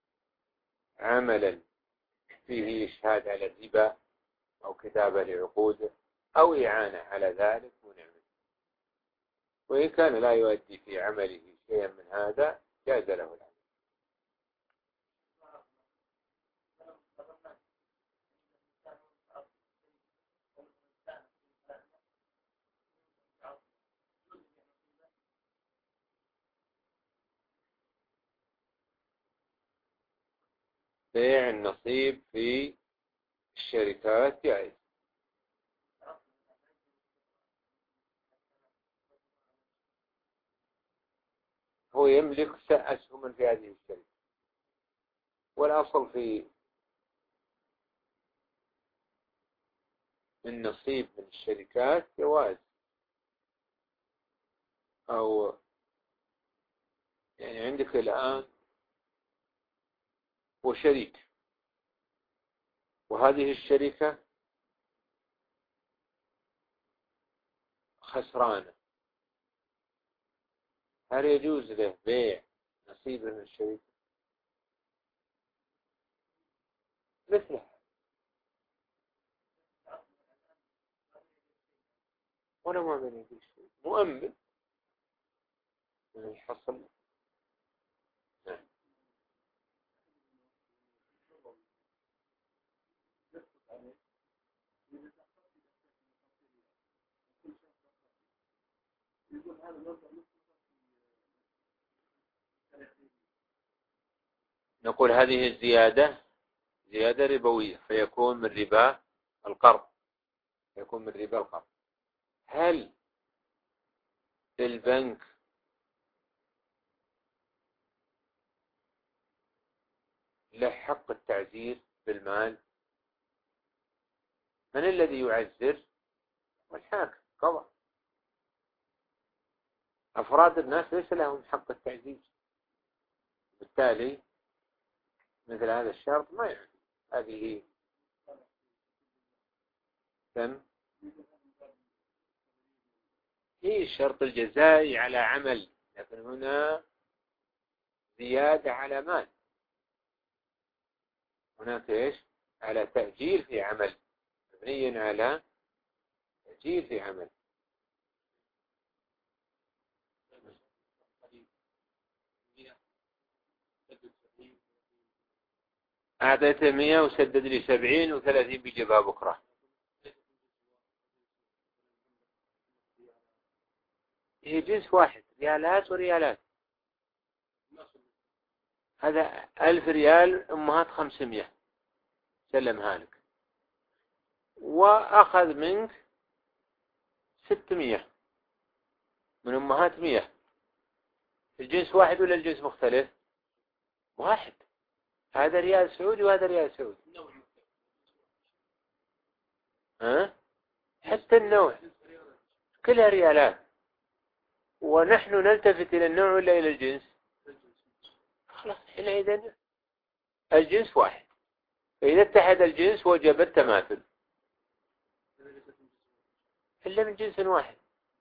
Speaker 1: عملا فيه إشهاد على الربا أو كتابة لعقود أو إعانة على ذلك ونعمل. وإن كان لا يؤدي في عمله شيئا من هذا جاز له العمل. بيع النصيب في الشركات جائز. هو يملك أسهم في هذه الشركة، والأصل في النصيب من الشركات جواز، أو يعني عندك الآن هو شريك وهذه الشركة خسرانة، هل يجوز له بيع نصيب من الشركة؟ مثلها ولا مؤمن يجوز شيء، مؤمن يحصل. نقول هذه الزيادة زيادة ربوية فيكون من ربا القرض، يكون من ربا القرض. هل البنك له حق التعزير بالمال؟ من الذي يعزر؟ والحاكم قضى. أفراد الناس ليس لهم حق التعزير، بالتالي مثل هذا الشرط ما يعني. هذه كم هي الشرط الجزائي على عمل، لكن هنا زيادة على مال. هناك إيش؟ على تأجيل في عمل، مبني على تأجيل في عمل. أعطيته مية وسدد لي سبعين وثلاثين بيجيبها بكرة. هي جنس واحد، ريالات وريالات. هذا ألف ريال أمهات خمسمية سلمها لك، وأخذ منك ستمية من أمهات مية. الجنس واحد ولا الجنس مختلف؟ واحد. هذا ريال سعودي وهذا ريال سعودي. ها؟ حتى النوع كلها ريالات، ونحن نلتفت إلى النوع ولا إلى الجنس؟ خلاص حينئذ الجنس واحد، فإذا اتحد الجنس وجب التماثل إلا من جنس واحد.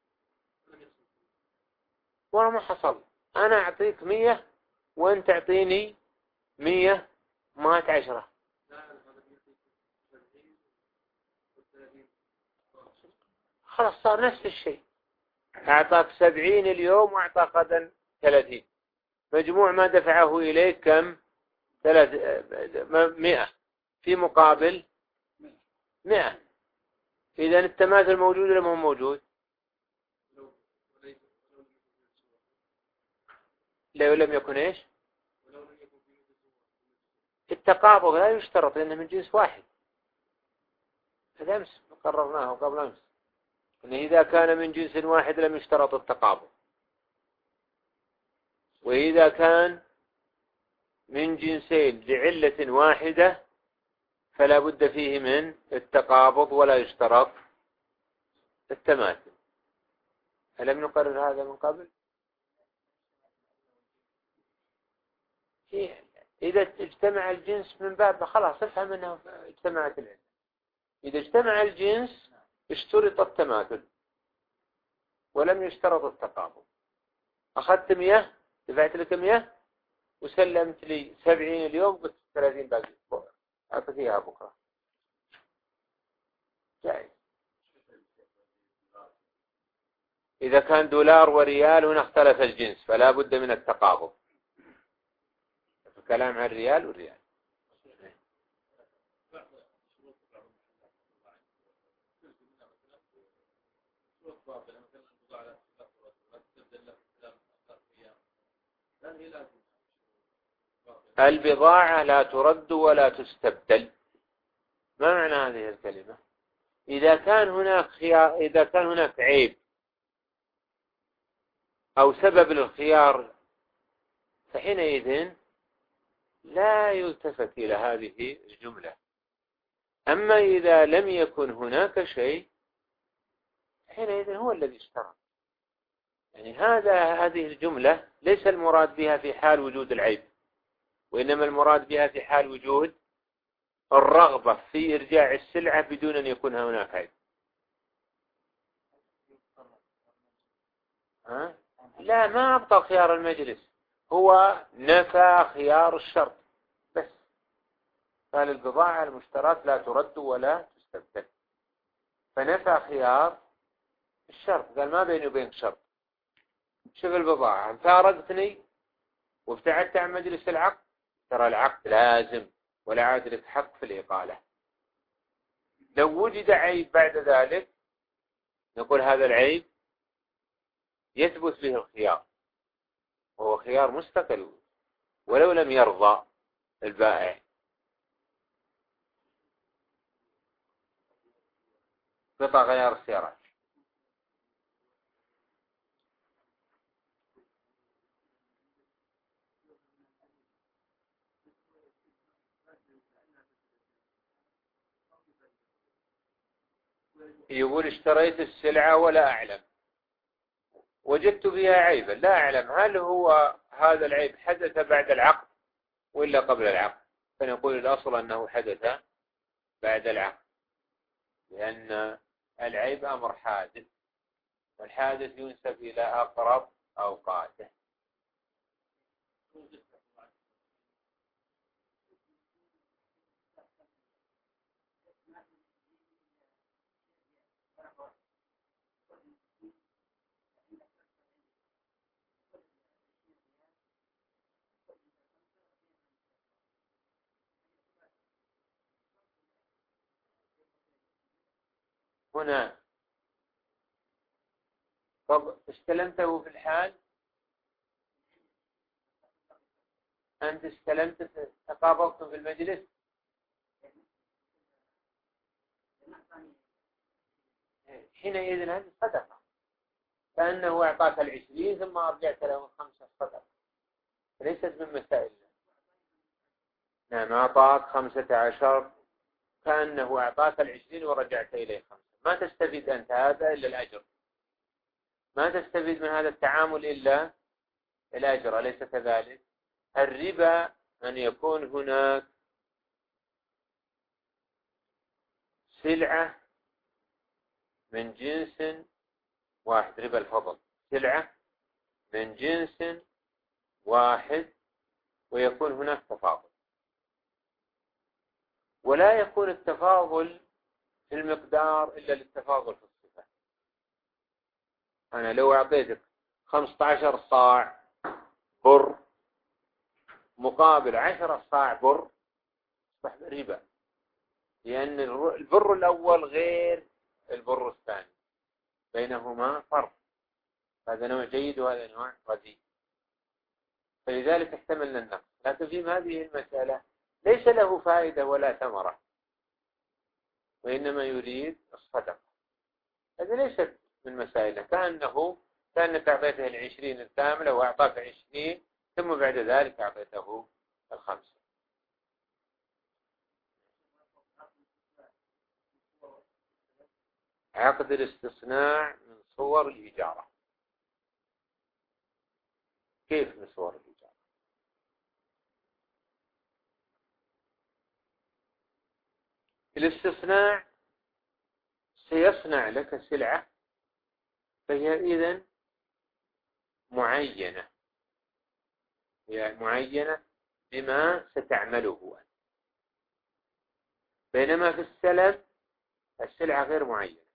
Speaker 1: ولا ما حصل، أنا أعطيك مية وأنت تعطيني مية مات عشرة، خلاص صار نفس الشيء. أعطاك سبعين اليوم وأعطاك غدا ثلاثين، مجموع ما دفعه إليك كم؟ ثلاث مئة في مقابل مئة. إذا التماثل موجود ولا ما هو موجود؟ لو لم يكن إيش؟ التقابض لا يشترط لأنه من جنس واحد. هذا أمس قررناه قبل أمس، أن إذا كان من جنس واحد لم يشترط التقابض، وإذا كان من جنسين لعلة واحدة فلا بد فيه من التقابض ولا يشترط التماثل. ألم نقرر هذا من قبل؟ إذا اجتمع الجنس من باب خلاص افهم أنه اجتمعت العلة. إذا اجتمع الجنس اشترط التماثل ولم يشترط التقابض. أخذت مية دفعت لك مية وسلمت لي سبعين اليوم قلت ثلاثين باقي أعطيك إياها بكرة، جائز. إذا كان دولار وريال هنا اختلف الجنس فلا بد من التقابض. الكلام عن الريال والريال. البضاعة لا ترد ولا تستبدل. ما معنى هذه الكلمة؟ إذا كان هناك خيار، إذا كان هناك عيب أو سبب للخيار فحينئذ لا يلتفت إلى هذه الجملة. أما إذا لم يكن هناك شيء حينئذ هو الذي اشترط. يعني هذا هذه الجملة ليس المراد بها في حال وجود العيب، وإنما المراد بها في حال وجود الرغبة في إرجاع السلعة بدون أن يكون هناك عيب. ها؟ لا، ما أبطل خيار المجلس، هو نفى خيار الشرط بس. قال البضاعة المشترات لا ترد ولا تستبدل، فنفى خيار الشرط. قال ما بيني وبينك شرط. شوف البضاعة فارقتني وابتعدت عن مجلس العقد، ترى العقد لازم ولا عاد لك حق في الإقالة. لو وجد عيب بعد ذلك نقول هذا العيب يثبت به الخيار، وهو خيار مستقل ولو لم يرضى البائع. قطع غيار السيارات. يقول اشتريت السلعة ولا أعلم، وجدت بها عيبا لا أعلم هل هو هذا العيب حدث بعد العقد وإلا قبل العقد، فنقول الأصل أنه حدث بعد العقد، لأن العيب أمر حادث، والحادث ينسب إلى أقرب أوقاته. هنا طب استلمته في الحال، أنت استلمت تقابلتم في المجلس، حينئذ هذه صدقة، كأنه أعطاك العشرين ثم أرجعت له الخمسة صدقة، ليست من مسائلنا. نعم أعطاك خمسة عشر كأنه أعطاك العشرين ورجعت إليه خمسة، ما تستفيد أنت هذا إلا الأجر، ما تستفيد من هذا التعامل إلا الأجر، أليس كذلك؟ الربا أن يكون هناك سلعة من جنس واحد، ربا الفضل، سلعة من جنس واحد ويكون هناك تفاضل، ولا يكون التفاضل في المقدار إلا للتفاضل في الصفة. أنا لو أعطيتك خمسة عشر صاع بر مقابل عشرة صاع بر صح ربا، لأن البر الأول غير البر الثاني، بينهما فرق، هذا نوع جيد وهذا نوع رديء، فلذلك احتملنا النقص. لكن في هذه المسألة ليس له فائدة ولا ثمرة، وإنما يريد الصدقة، هذا ليست من مسائله، كأنه كأنك أعطيته العشرين الكاملة وأعطاك عشرين ثم بعد ذلك أعطيته الخمسة. عقد الاستصناع من صور الإجارة. كيف من صور الإجارة؟ الاستصناع سيصنع لك سلعة فهي إذن معينة، هي معينة بما ستعمله أنت، بينما في السلم السلعة غير معينة،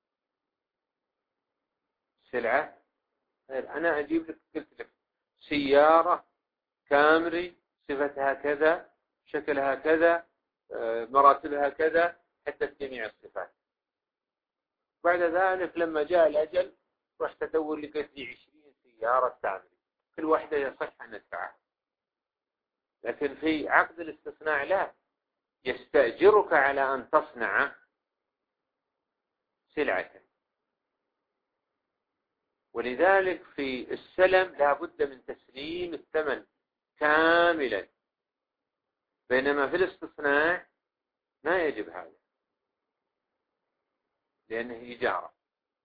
Speaker 1: السلعة غير. أنا أجيب لك قلت لك سيارة كامري صفتها كذا شكلها كذا مراتبها كذا حتى جميع الصفات، بعد ذلك لما جاء الأجل رحت أدور لقيت لي عشرين سيارة كامري كل واحدة يصح أن ندفعها. لكن في عقد الاستصناع لا، يستأجرك على أن تصنع سلعة، ولذلك في السلم لا بد من تسليم الثمن كاملا، بينما في الاستصناع ما يجب هذا لأنه إجارة.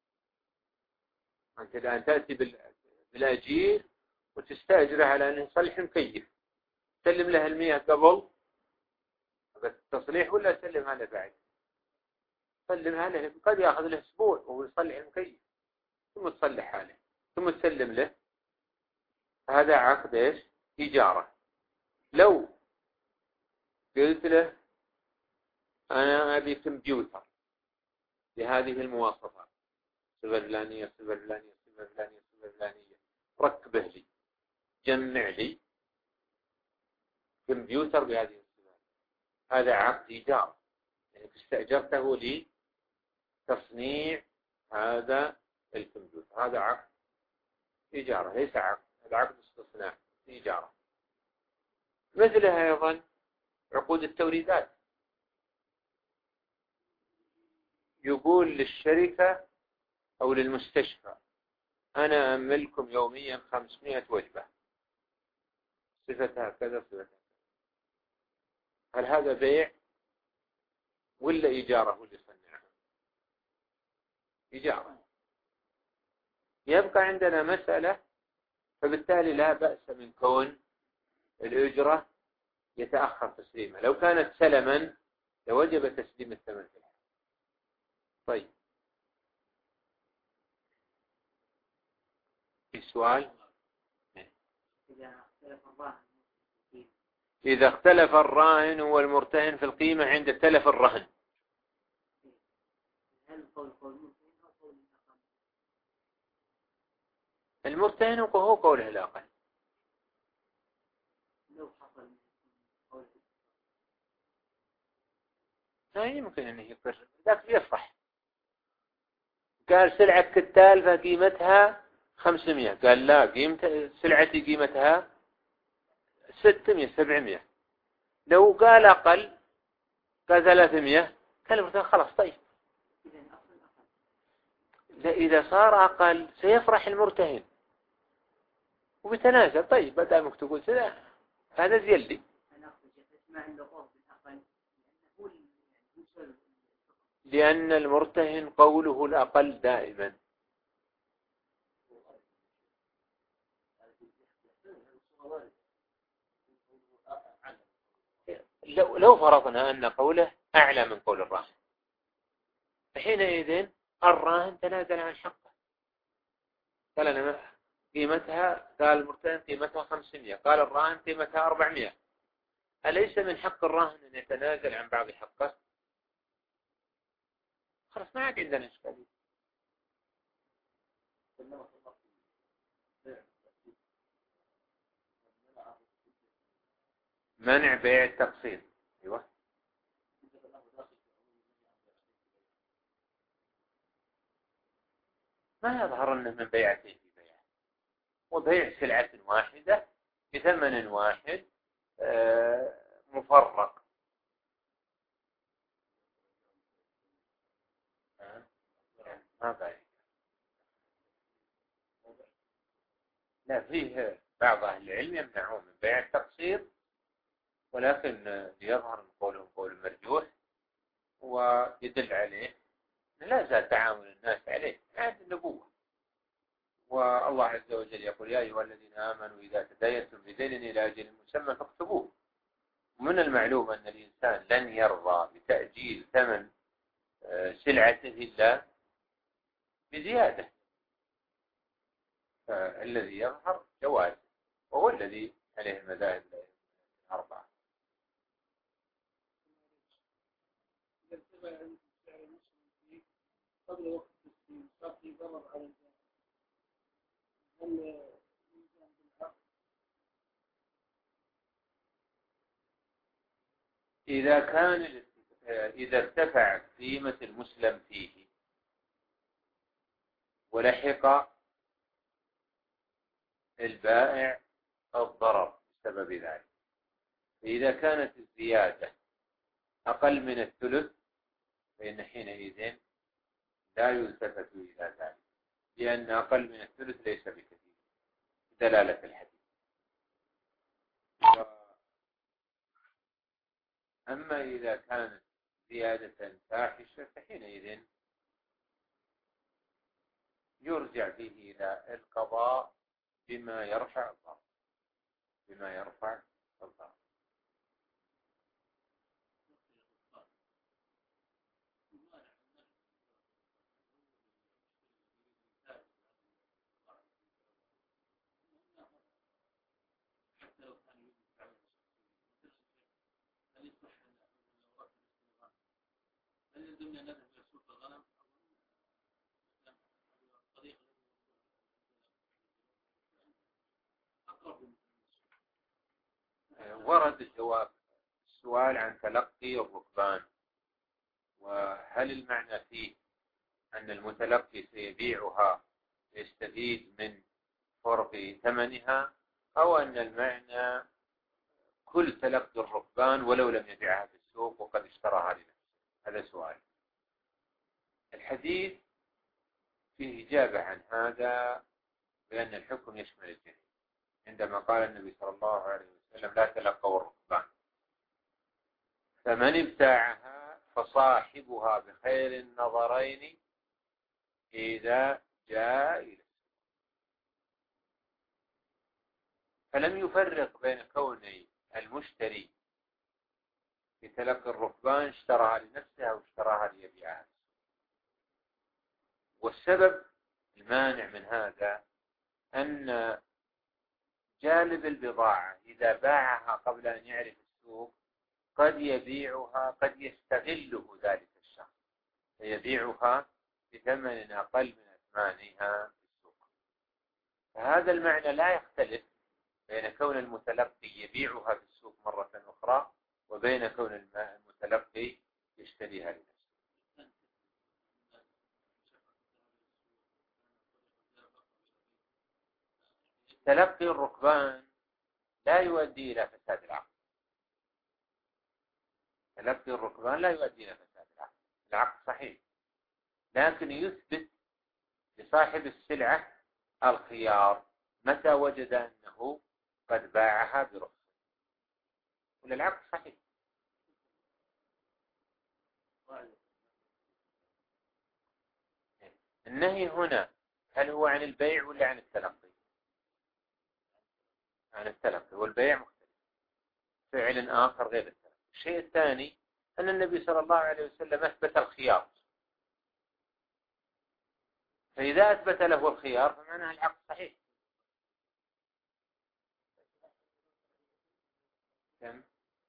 Speaker 1: أنت الآن تأتي بالأجير وتستأجره على أنه يصلح مكيف، تسلم له المياه قبل التصليح ولا تسلمها له بعد؟ تسلمها له، قد يأخذ له أسبوع وهو يصلح المكيف ثم تصلحها له ثم تسلم له، هذا عقد إيش؟ إجارة. لو قلت له أنا أبي كمبيوتر بهذه المواصفات، صفة فلانية صفة فلانية صفة فلانية صفة فلانية، ركبه لي جمع لي كمبيوتر بهذه الصفات، هذا عقد إيجار، يعني استأجرته لي تصنيع هذا الكمبيوتر، هذا عقد إيجارة ليس عقد، العقد استصناع إيجارة. مثلها أيضا عقود التوريدات، يقول للشركة أو للمستشفى أنا أملكم يوميا خمسمائة وجبة، صفتها كذا صفتها. هل هذا بيع ولا إيجارة؟ هو اللي يصنعها إيجارة. يبقى عندنا مسألة، فبالتالي لا بأس من كون الأجرة يتأخر تسليمها. لو كانت سلما لوجب تسليم الثمن في الحال. طيب، في سؤال؟ إذا اختلف الراهن والمرتهن في القيمة عند تلف الرهن، المرتهن هو قوله الأقل. لا يمكن أن يقر، ذاك يفرح. قال سلعة كتال فقيمتها خمسمائة، قال لا قيمة سلعتي قيمتها ستمائة سبعمائة. لو قال أقل، قال ثلاثمائة، قال المرتهن خلاص طيب. إذا صار أقل سيفرح المرتهن وبتنازل. طيب بدأ تقول كذا هذا زين لي، لأن المرتهن قوله الأقل دائما. لو لو فرضنا أن قوله أعلى من قول الراهن، حينئذ الراهن تنازل عن حقه. قال أنا قيمتها، قال المرتهن قيمتها خمسمائة، قال الراهن قيمتها أربعمائة. أليس من حق الراهن أن يتنازل عن بعض حقه؟ خلاص ما عاد عندنا إشكالية. منع بيع التقسيط. أيوة، ما يظهر أنه من بيعتين في بيع، وبيع سلعة واحدة بثمن واحد مفرق. ما بيع. لا، فيه بعض أهل العلم يمنعون من بيع التقسيط، ولكن يظهر من قولهم قول مرجوح ويدل عليه لا زال تعامل الناس عليه عهد النبوة. والله عز وجل يقول يا أيها الذين آمنوا إذا تداينتم بدين إلى أجل مسمى فاكتبوه. من المعلوم أن الإنسان لن يرضى بتأجيل ثمن سلعته إلا بزيادة، فالذي يظهر جواز، وهو الذي عليه المذاهب الأربعة. قبل وقت التسليم صار في ضرر على الجانب، هل يلزم بالعقد؟ إذا كان إذا ارتفعت قيمة المسلم فيه ولحق البائع الضرر بسبب ذلك، إذا كانت الزيادة أقل من الثلث فإن حينئذ لا يلتفت إلى ذلك، لأن أقل من الثلث ليس بكثير دلالة الحديث. أما إذا كانت زيادة فاحشة فحينئذ يرجع به إلى القضاء بما يرفع الضرر، بما يرفع الضرر. ورد الجواب السؤال عن تلقي الركبان، وهل المعنى فيه أن المتلقي سيبيعها يستفيد من فرق ثمنها، أو أن المعنى كل تلقي الركبان ولو لم يبيعها في السوق وقد اشتراها لنفسه. هذا سؤال. الحديث فيه إجابة عن هذا بأن الحكم يشمل الجميع، عندما قال النبي صلى الله عليه وسلم لا تلقوا الركبان، فمن ابتاعها فصاحبها بخير النظرين إذا جاء إلى السوق. فلم يفرق بين كوني المشتري في تلقي الركبان اشتراها لنفسه أو اشتراها ليبيعها. والسبب المانع من هذا أن جالب البضاعة إذا باعها قبل أن يعرف السوق قد يبيعها، قد يستغله ذلك الشخص فيبيعها بثمن أقل من أثمانها في السوق. فهذا المعنى لا يختلف بين كون المتلقي يبيعها في السوق مرة أخرى وبين كون المتلقي يشتريها لنفسه. تلقي الركبان لا يؤدي إلى فساد العقد. تلقي الركبان لا يؤدي إلى فساد العقد، العقد صحيح، لكن يثبت لصاحب السلعة الخيار متى وجد أنه قد باعها برخص، وللعقد صحيح. النهي هنا هل هو عن البيع ولا عن التلقي؟ عن التلقي، والبيع مختلف، فعل آخر غير التلقي. الشيء الثاني أن النبي صلى الله عليه وسلم أثبت الخيار، فإذا أثبت له الخيار فمعنى العقد صحيح. كم؟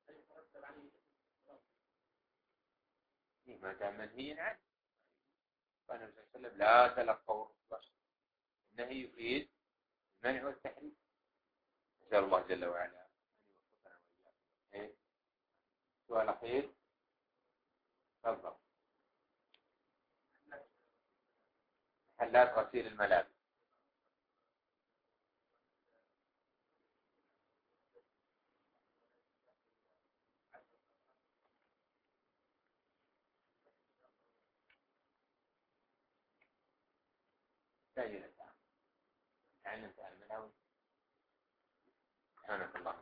Speaker 1: ما دام منهي عنه. قال النبي صلى الله عليه وسلم لا تلقوا الركبان، النهي يفيد المنع والتحريم. نسأل الله جل وعلا أن يوفقنا وإياكم. سؤال أخير، تفضل. محلات غسيل الملابس. سيدة يعني انتهى الملعون. سبحانك اللهم